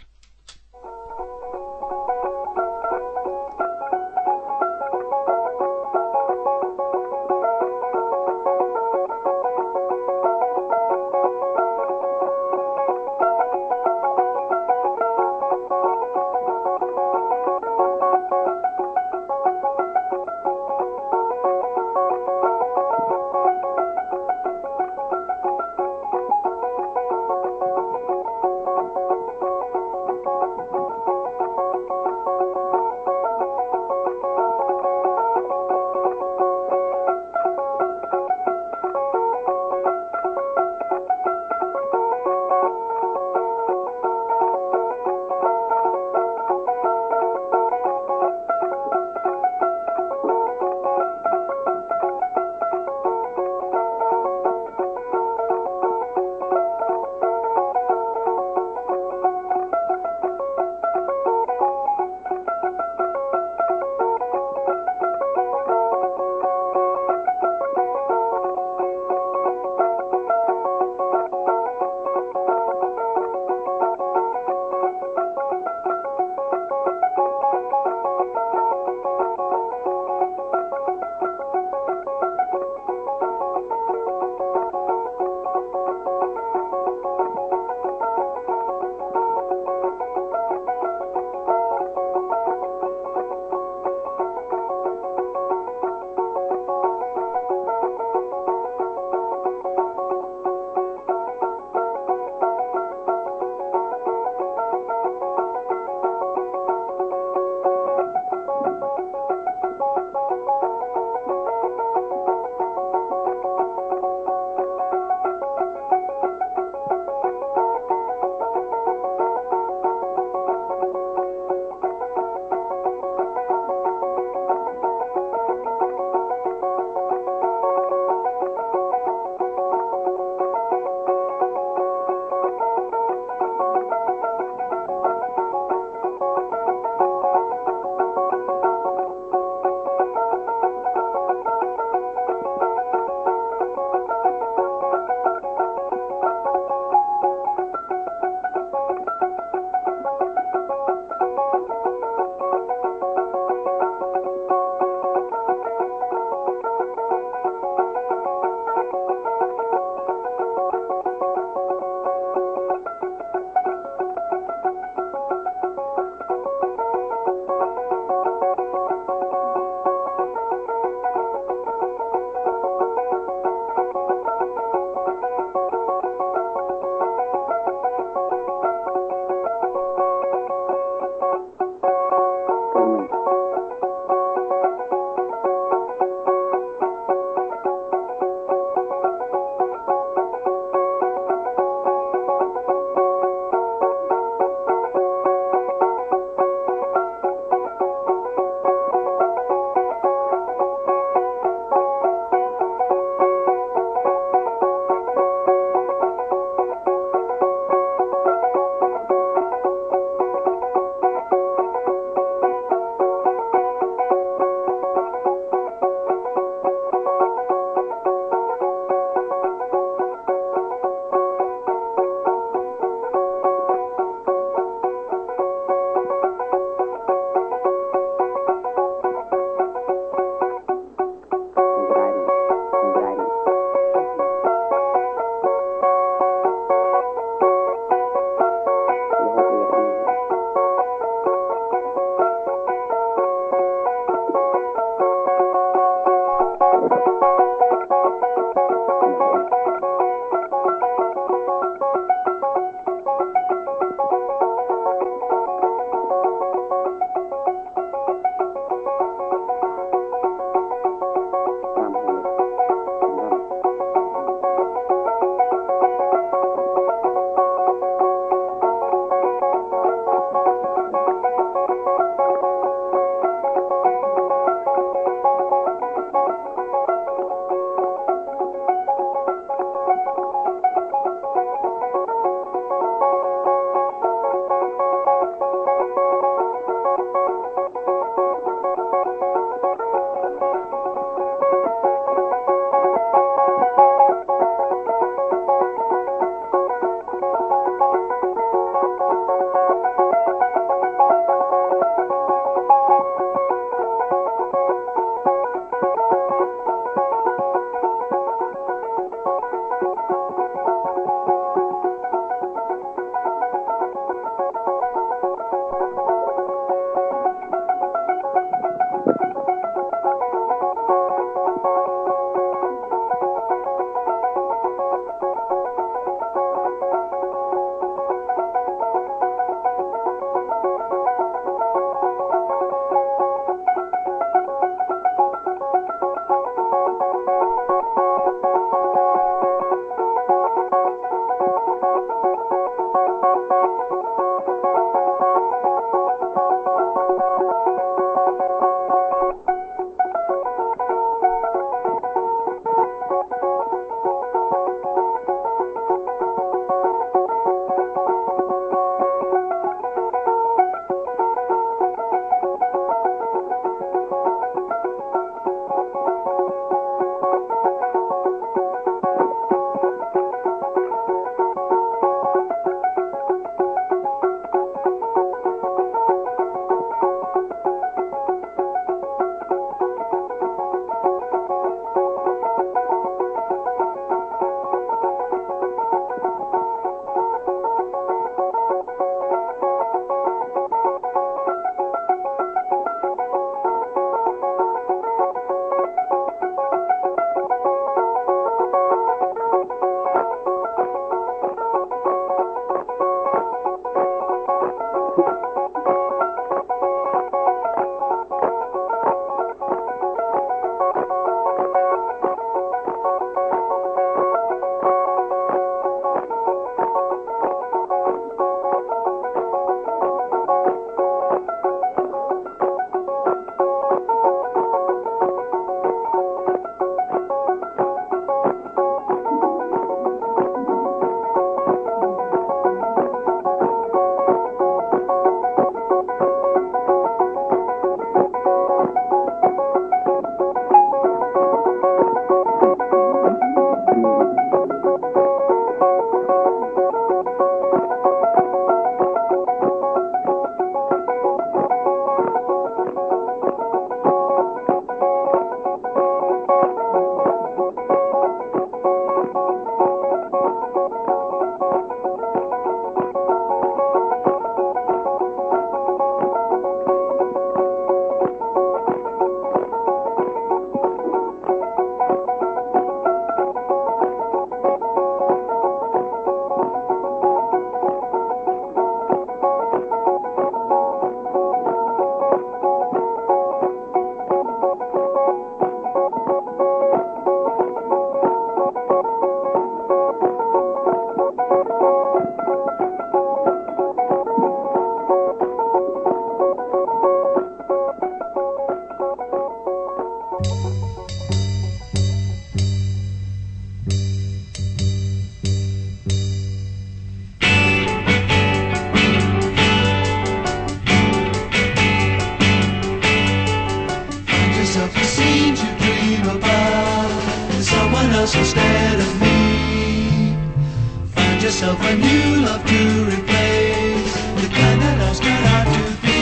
us instead of me. Find yourself a new love to replace, the kind that love's got out to be.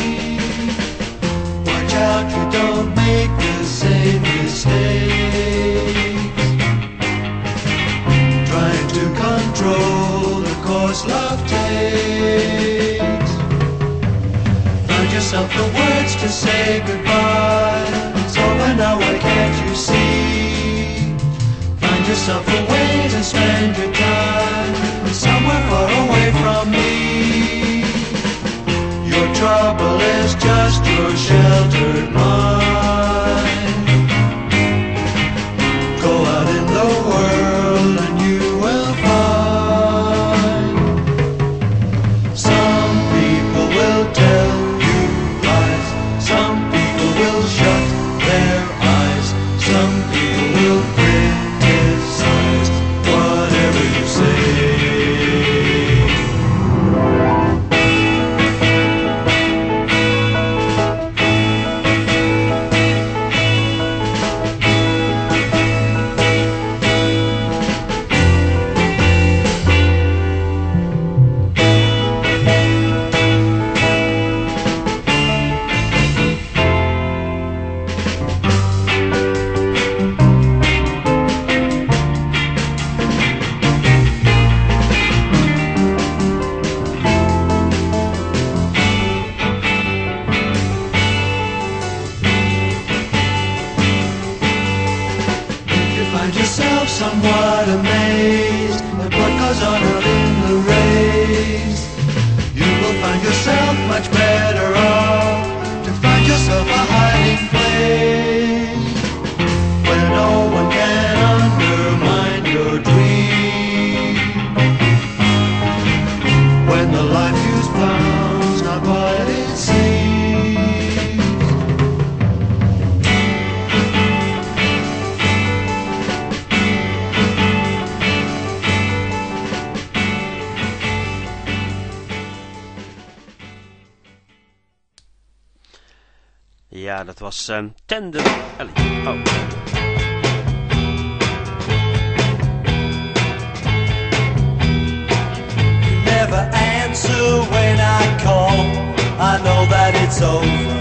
Watch out you don't make the same mistakes, trying to control the course love takes. Find yourself the words to say goodbye. It's over now, why can't you see? Find yourself a way to spend your time somewhere far away from me. Your trouble is just your sheltered mind. Go out in the world and you will find some people will tell you lies, some people will shut their eyes, some people will criticize whatever you say. Somewhat amazed at what goes on out in the race, you will find yourself much better off to find yourself a hiding place where no one can undermine your dream. When the life you've found's not what it seems. Ja, dat was um, Tender Ellie. Oh. You never answer when I call, I know that it's over.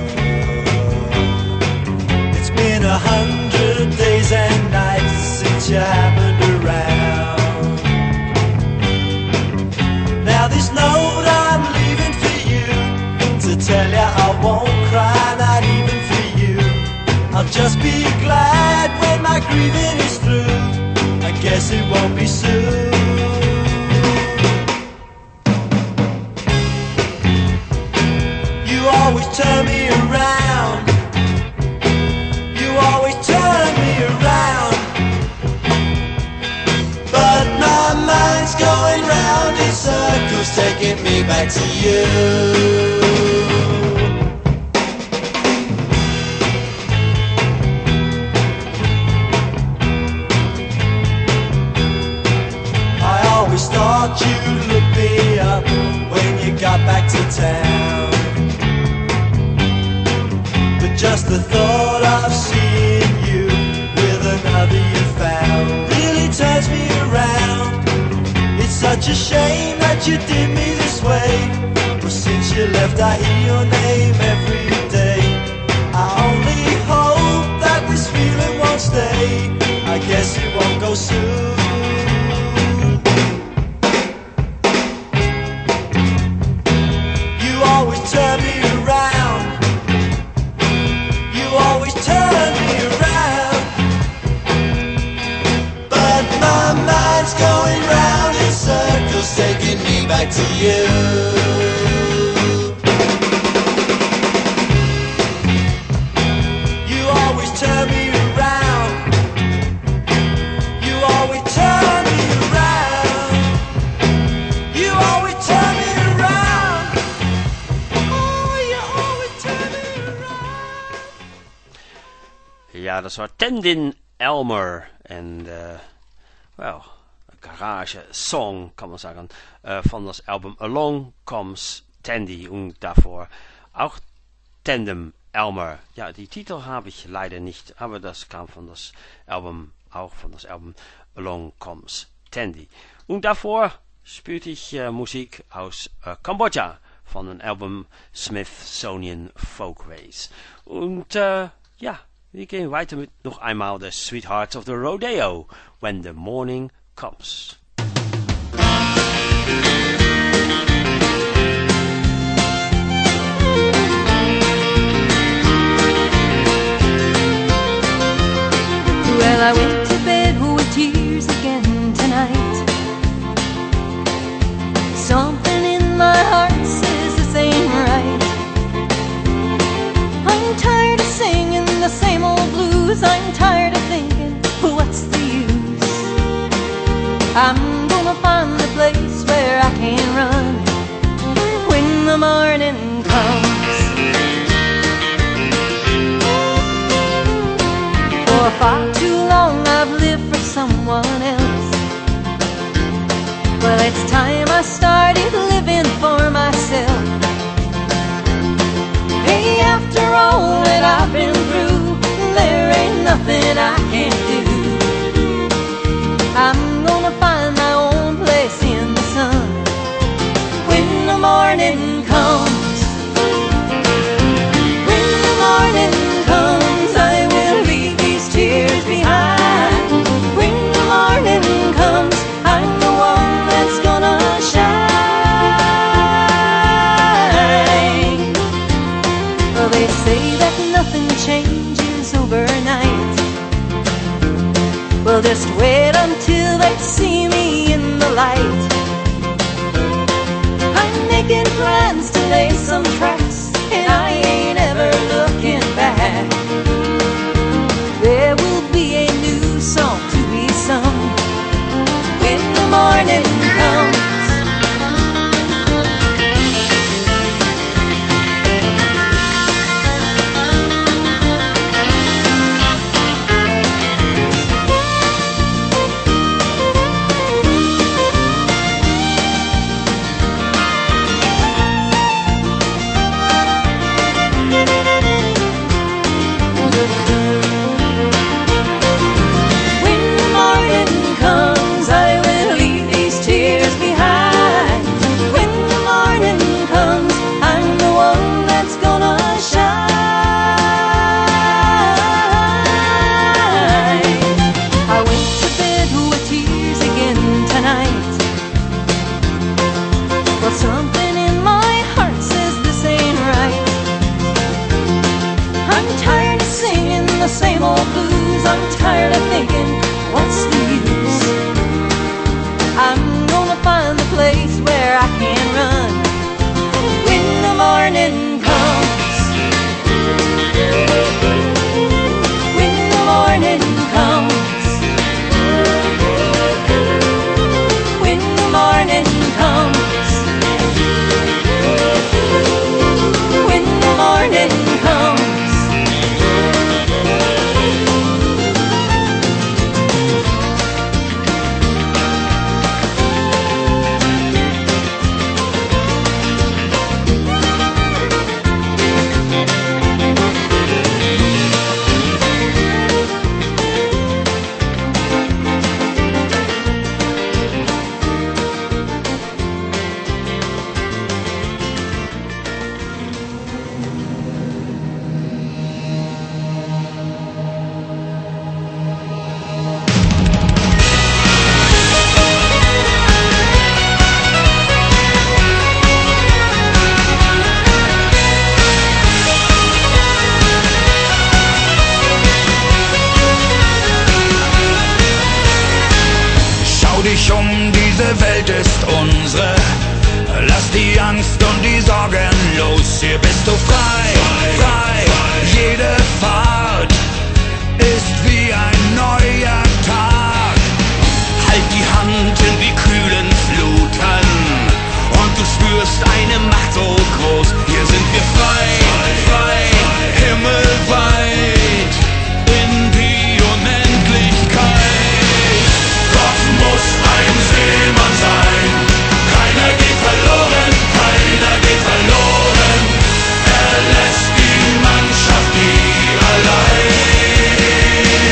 It's been a hundred days and nights since you happened around. Now this note I'm leaving for you, to tell you I won't cry, not even for you. I'll just be glad when my grieving is through. I guess it won't be soon. You always turn me around, you always turn me around, but my mind's going round in circles, taking me back to you. Thought you'd look me up when you got back to town, but just the thought of seeing you with another you found really turns me around. It's such a shame that you did me this way, but since you left I hear your name every day. I only hope that this feeling won't stay, I guess it won't go soon. Turn me around, you always turn me around, but my mind's going round in circles, taking me back to you. You always turn me around, you always turn me around, you always turn me around. Ja, dat was Tendin Elmer en uh, well, garage song kann man sagen, uh, von das Album Along Comes Tandy und davor auch Tandem Elmer. Ja, die Titel habe ich leider nicht, aber das kam von das Album auch von das Album Along Comes Tandy. Und davor spielte ich äh, Musik aus äh, Kambodscha von dem Album Smithsonian Folkways. Und äh, ja, wir gehen weiter mit noch einmal The Sweethearts of the Rodeo, When the Morning Comes. Well, I went to bed with tears again tonight. Something in my heart says this ain't right. I'm tired of singing the same old blues. I'm tired of thinking, what's the use? I'm gonna find a place where I can run when the morning comes. For far too long I've lived for someone else. Well, it's time I started living for myself. Hey, after all that I've been through, there ain't nothing I can't do. I'm gonna find my own place in the sun when the morning comes. When the morning comes, I will leave these tears behind. When the morning comes, I'm the one that's gonna shine. Well, they say that nothing changes overnight. Well, just wait until they see me in the light. I'm making plans to lay some tracks, and I ain't ever looking back. There will be a new song to be sung when the morning comes. Something in my heart says this ain't right. I'm tired of singing the same old blues. I'm tired of thinking, what's the use? I'm gonna find the place where I can run when the morning comes. When the morning comes. When the morning comes. When the morning comes. dich um, diese Welt ist unsere. Lass die Angst und die Sorgen los, hier bist du frei, frei. Jede Fahrt ist wie ein neuer Tag. Halt die Hand in die kühlen Fluten und du spürst eine Macht so groß. Hier sind wir frei, frei, himmelweit in die Unendlichkeit. Gott muss ein Seemann sein. Keiner geht verloren, keiner geht verloren. Er lässt die Mannschaft nie allein.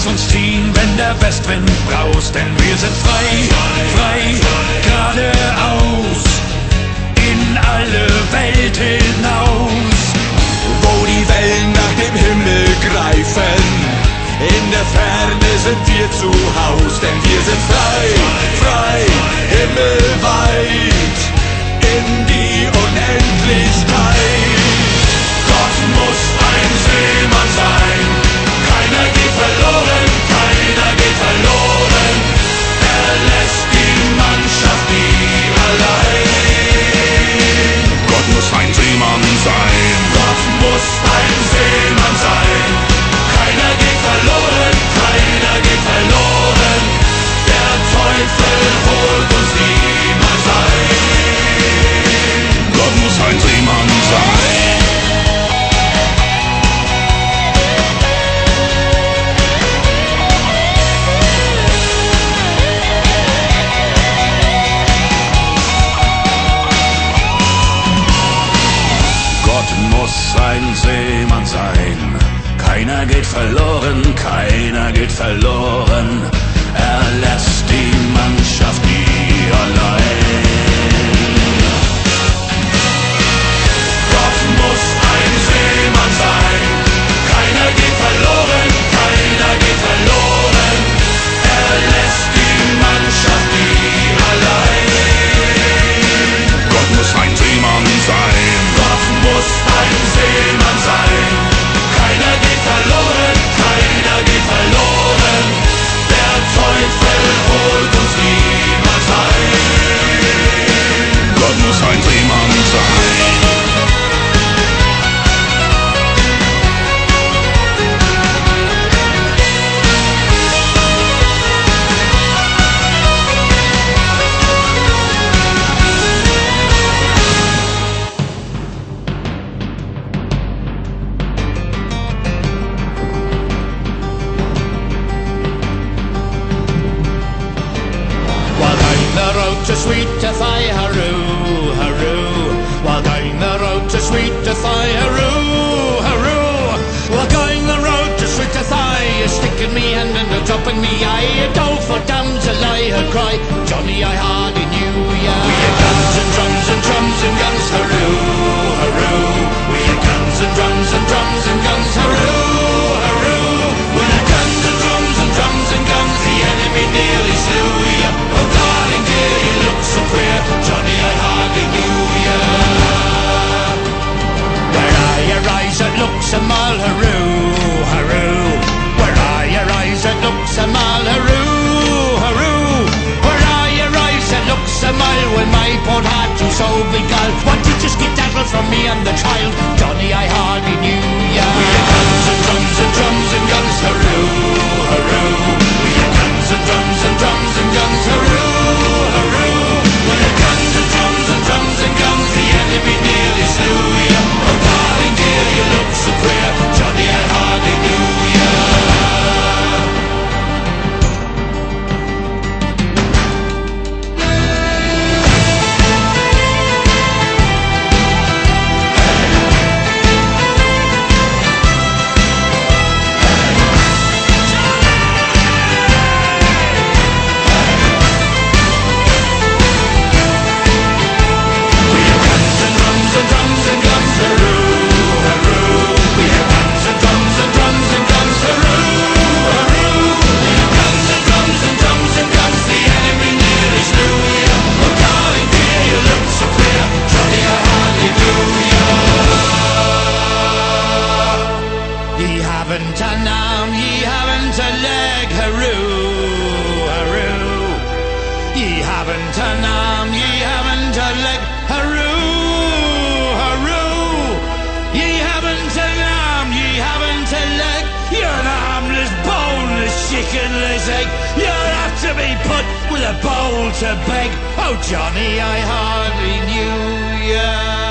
lass uns ziehen, wenn der Westwind braust, denn wir sind frei, frei, geradeaus, in alle Welt hinaus, wo die Wellen nach dem Himmel greifen. In der Ferne sind wir zu Haus, denn wir sind frei, frei, himmelweit, in die Unendlichkeit. Gott muss ein Seemann sein, keiner geht verloren, keiner geht verloren, er lässt die Mannschaft nie allein. Gott muss ein Seemann sein, Gott muss ein Seemann sein, keiner geht verloren, keiner geht verloren, der Teufel holt uns niemals ein. Gott muss ein Seemann sein. Gott muss ein Seemann sein, keiner geht verloren, keiner geht verloren, er lässt die Mannschaft nie allein. Gott muss ein Seemann sein, keiner geht verloren, keiner geht verloren, er lässt die Mannschaft nie allein. Gott muss ein Seemann sein, Gott muss ein Seemann sein, keiner geht verloren, keiner geht verloren, der Teufel holt uns niemals ein. Gott muss ein Seemann sein. To sweet Athy, hurroo, hurroo. While going the road to sweet Athy, hurroo, hurroo. While going the road to sweet Athy, you're sticking me hand and a drop in me eye. A doleful damsel I heard cry, Johnny, I hardly knew ya. We had guns and drums and drums and guns, hurroo, hurroo. We had guns and drums and drums and guns, hurroo, hurroo. We had guns and drums and drums and guns, the enemy nearly slew ya. Oh darling dear, you look so queer, Johnny, I hardly knew ya. Where are your eyes that look so mal, hurroo, hurroo? Where are your eyes that look so mal, hurroo, hurroo? Where are your eyes that look so mal when my poor heart was so beguiled? What did you skedaddle from me and the child? Johnny, I hardly knew ya. We had guns and drums and drums and guns, hurroo, hurroo. We had guns and drums and drums and guns, hurroo, hurroo. We had guns and drums and drums and guns, the enemy nearly slew ya. Oh darling dear, you look so queer, Johnny, I hardly knew ya. To beg, oh Johnny, I hardly knew ya.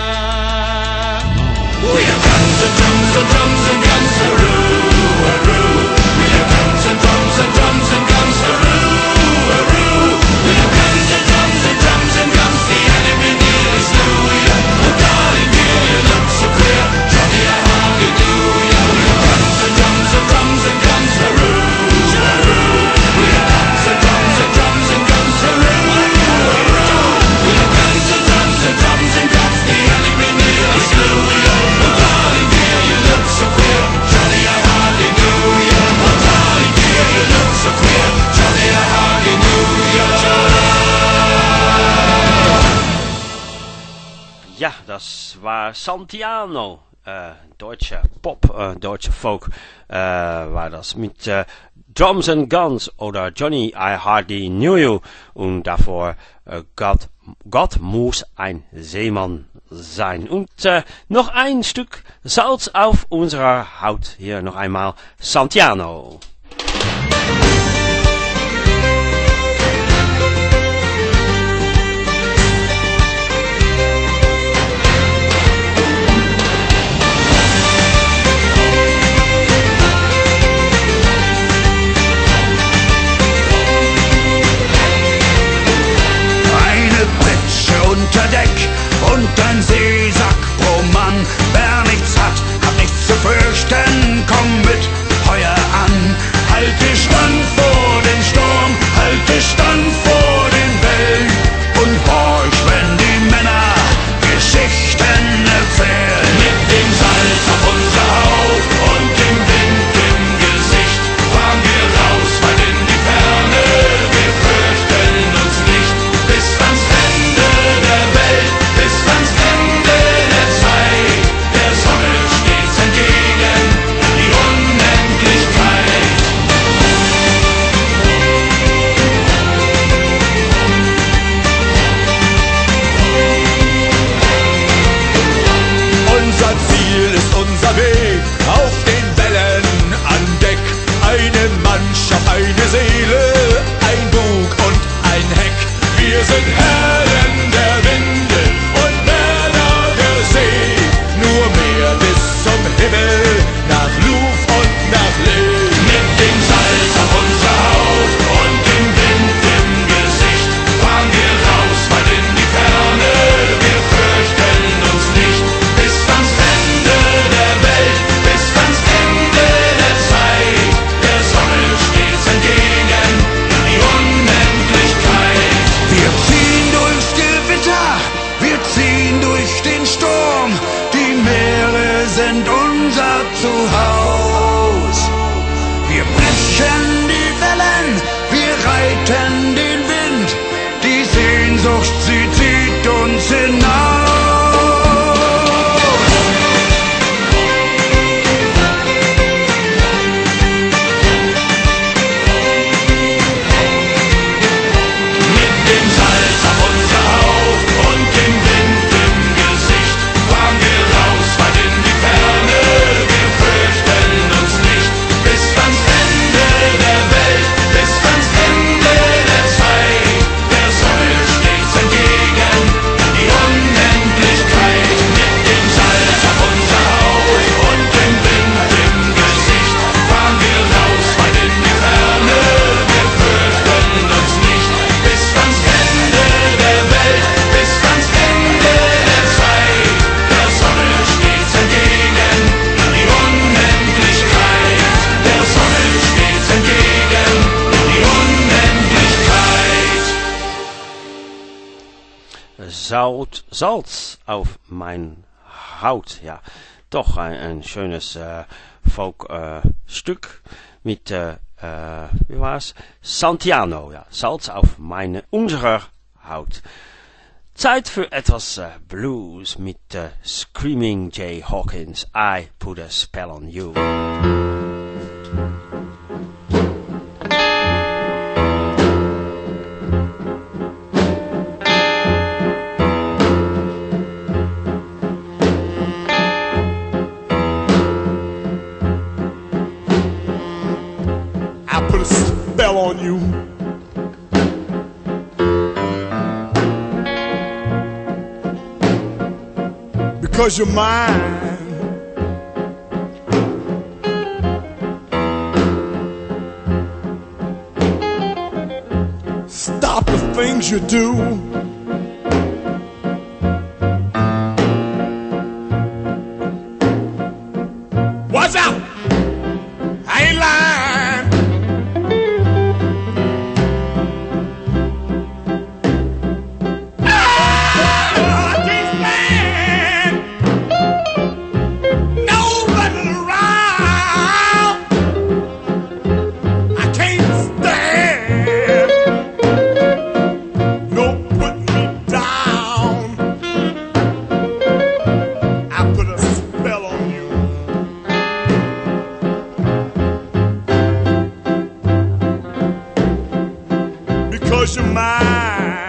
We have guns and drums and drums and guns, hurroo, hurroo. We have guns and drums and drums and guns, hurroo, hurroo. We have guns and drums and drums and guns, the enemy nearly slew ya. Oh darling dear, you look so queer, Johnny, I hardly knew ya. We have guns and drums and drums and guns, hurroo. das war Santiano, äh, deutsche Pop, äh, deutsche Folk, äh, war das mit äh, Drums and Guns oder Johnny I Hardly Knew You und davor äh, Gott, Gott muss ein Seemann sein. Und äh, noch ein Stück Salz auf unserer Haut. Hier noch einmal Santiano. Unter Deck und ein Seesack pro Mann. Wer nichts hat, hat nichts zu fürchten. Komm mit, Feuer an. Halte Stand vor dem Sturm, halte Stand vor den Wellen und horch, wenn die Männer Geschichten erzählen. Mit dem Salz auf unserer Haut und dem Wind im Gesicht fahren wir raus, weit in die Ferne. Wir fürchten uns nicht bis ans Ende der Welt, bis ans Ende der Zeit. Der Sonne stets entgegen, die Unendlichkeit. Unser Ziel ist unser Weg auf den Wellen an Deck. Eine Mannschaft, eine Seele, ein Bug und ein Heck. Wir sind Herren der Winde und Männer der See. Nur mehr bis zum Himmel, nach Luf und nach Lee. Mit dem Salz auf unserer Haut und dem Wind im Gesicht fahren wir raus, weit in die Ferne. Wir fürchten uns nicht bis ans Ende der Welt, bis ans Ende der Zeit. Der Sonne stets entgegen, die Unendlichkeit. Wir ziehen durchs Gewitter, wir ziehen durch den Sturm. Die Meere sind unser Zuhaus. Wir brechen die Wellen, wir reiten den Wind. Die Sehnsucht, sie zieht uns hinaus. Mit dem Salz auf unserer Haut und dem Wind im Gesicht fahren wir raus, weit in die Ferne. Wir fürchten uns nicht bis ans Ende der Welt, bis ans Ende der Zeit. Der Sonne stets entgegen, die Unendlichkeit. Mit dem Salz auf unserer Haut und dem Wind im Gesicht fahren wir raus, weit in die Ferne. Wir fürchten uns nicht bis ans Ende der Welt, bis ans Ende der Zeit. Der Sonne stets entgegen, die Unendlichkeit. Der Sonne stets entgegen, die Unendlichkeit. Salz, Salz auf mein Haut, ja. Doch ein, ein schönes äh, Folk-Stück äh, mit, äh, äh, wie war's? Santiano, ja. Salz auf meine, unserer Haut. Zeit für etwas äh, Blues mit äh, Screaming Jay Hawkins. I put a spell on you. I put a spell on you. Because you're mine. Stop the things you do. What's up? I ain't lying. Ah, I can't stand nobody around. I can't stand no putting me down. mind.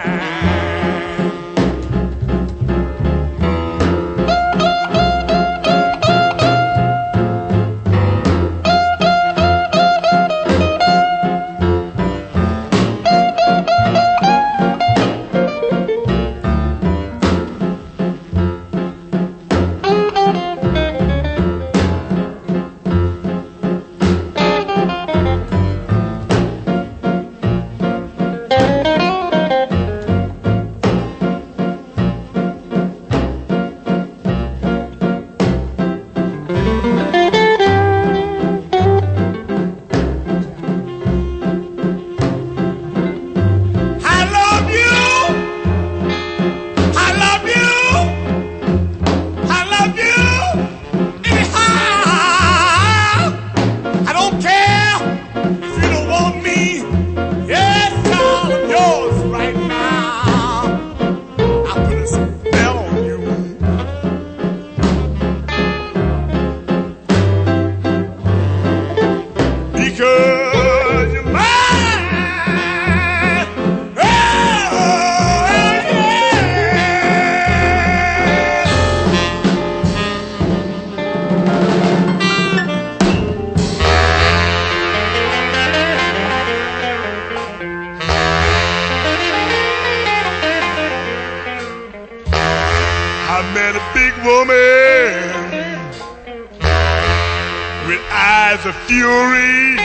Of fury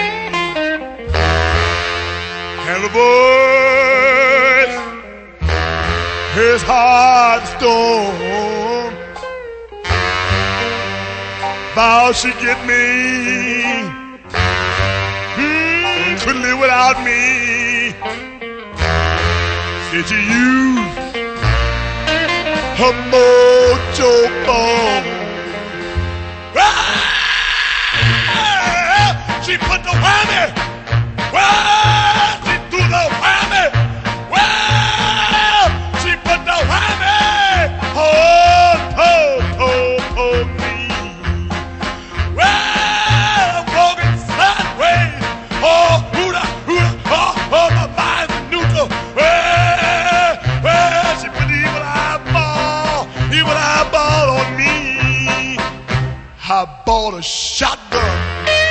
and a voice, his heart stone. Vow she get me, mm, couldn't live without me. Said you use her mojo bone. She put the whammy, well, she threw the whammy, well, she put the whammy, oh, oh, oh, oh, me. Well, I'm walking sideways, oh, hooda, hooda, oh, oh, my mind's neutral. Well, well, she put the evil eyeball, evil eyeball on me. I bought a shotgun.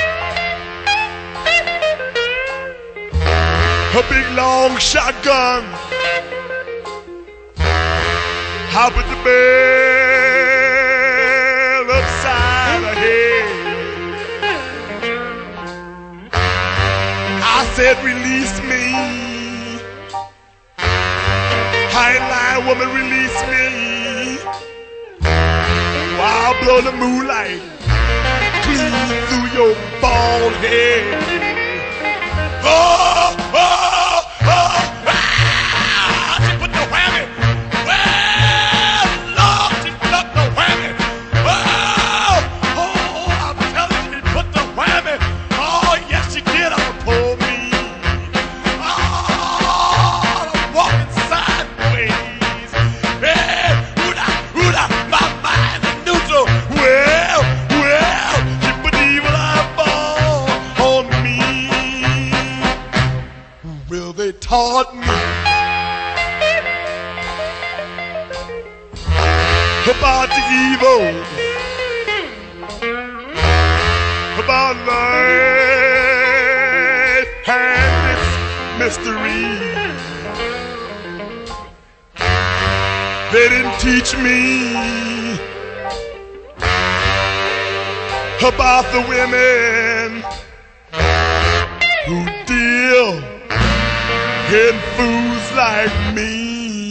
A big long shotgun. I put the bell upside her head. I said, release me. I ain't lying, woman, release me. While I blow the moonlight clean through your bald head. Oh, oh, oh, ah, she put the whammy. Well, Lord, she stuck the whammy. Oh, oh, I'm telling you, she put the whammy. Oh, yes, she did. I'm pull me. Oh, I'm walking sideways. Hey, hooda, hooda, my mind is neutral. Well, well, she put the evil eyeball on me. Well, they taught me about the evil, about life and its mystery. They didn't teach me about the women who deal in fools like me.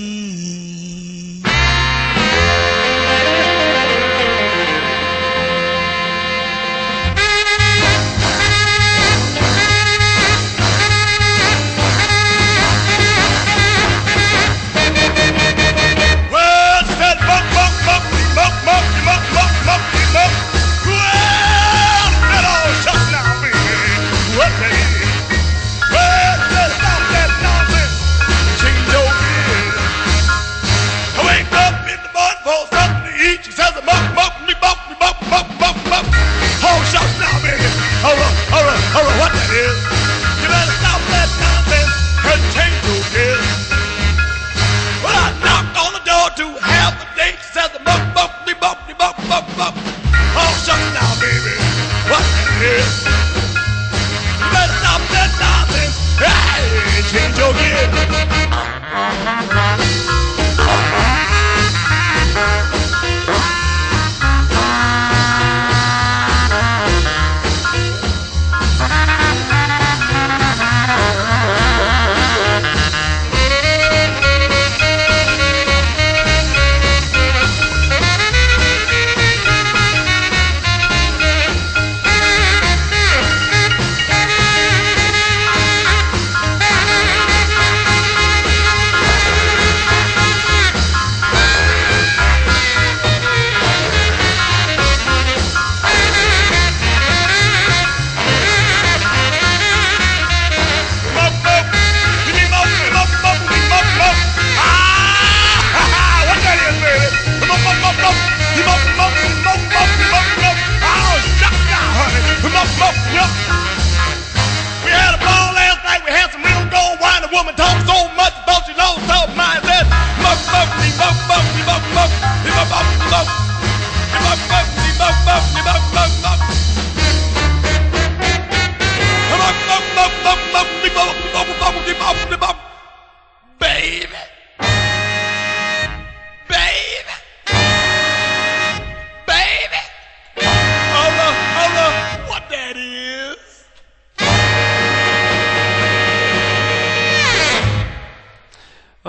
Well, said muck, muck, muck, muck, muck, muck, muck, muck, muck. Well, that all shut now, baby. What, baby? Well, said stop that nonsense. Change your gear.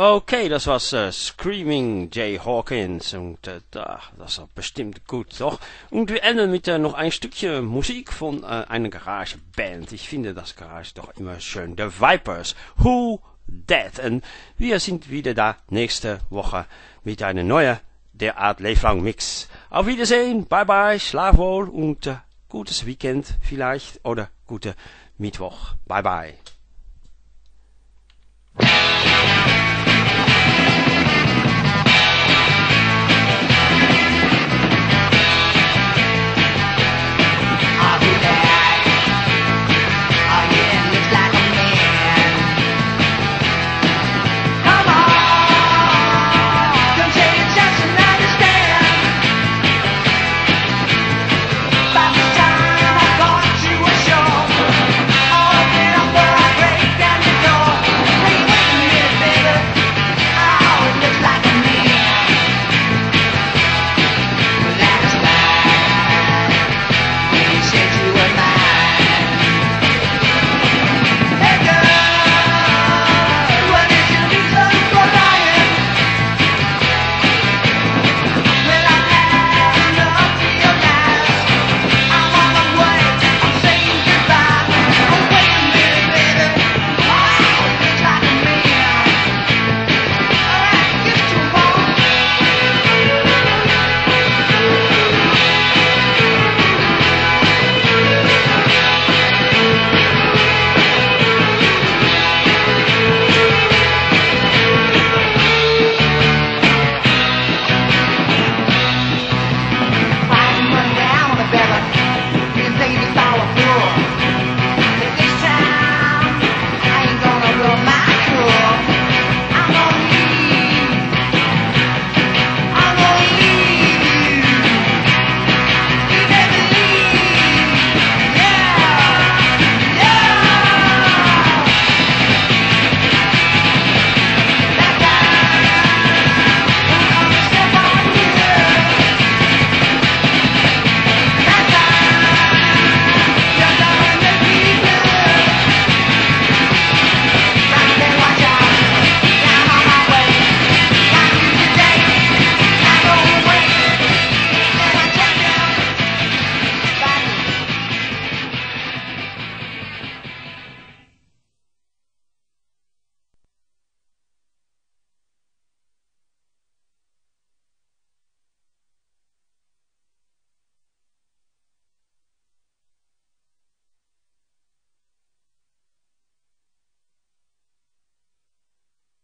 Okay, das war's uh, Screaming Jay Hawkins und uh, das ist bestimmt gut, doch? Und wir enden mit uh, noch ein Stückchen Musik von uh, einer Garageband. Ich finde das Garage doch immer schön. The Vipers, Who Dat? Und wir sind wieder da nächste Woche mit einer neuen Der Art Lebenslang Mix. Auf Wiedersehen, bye bye, schlaf wohl und uh, gutes Weekend vielleicht oder gute Mittwoch. Bye bye.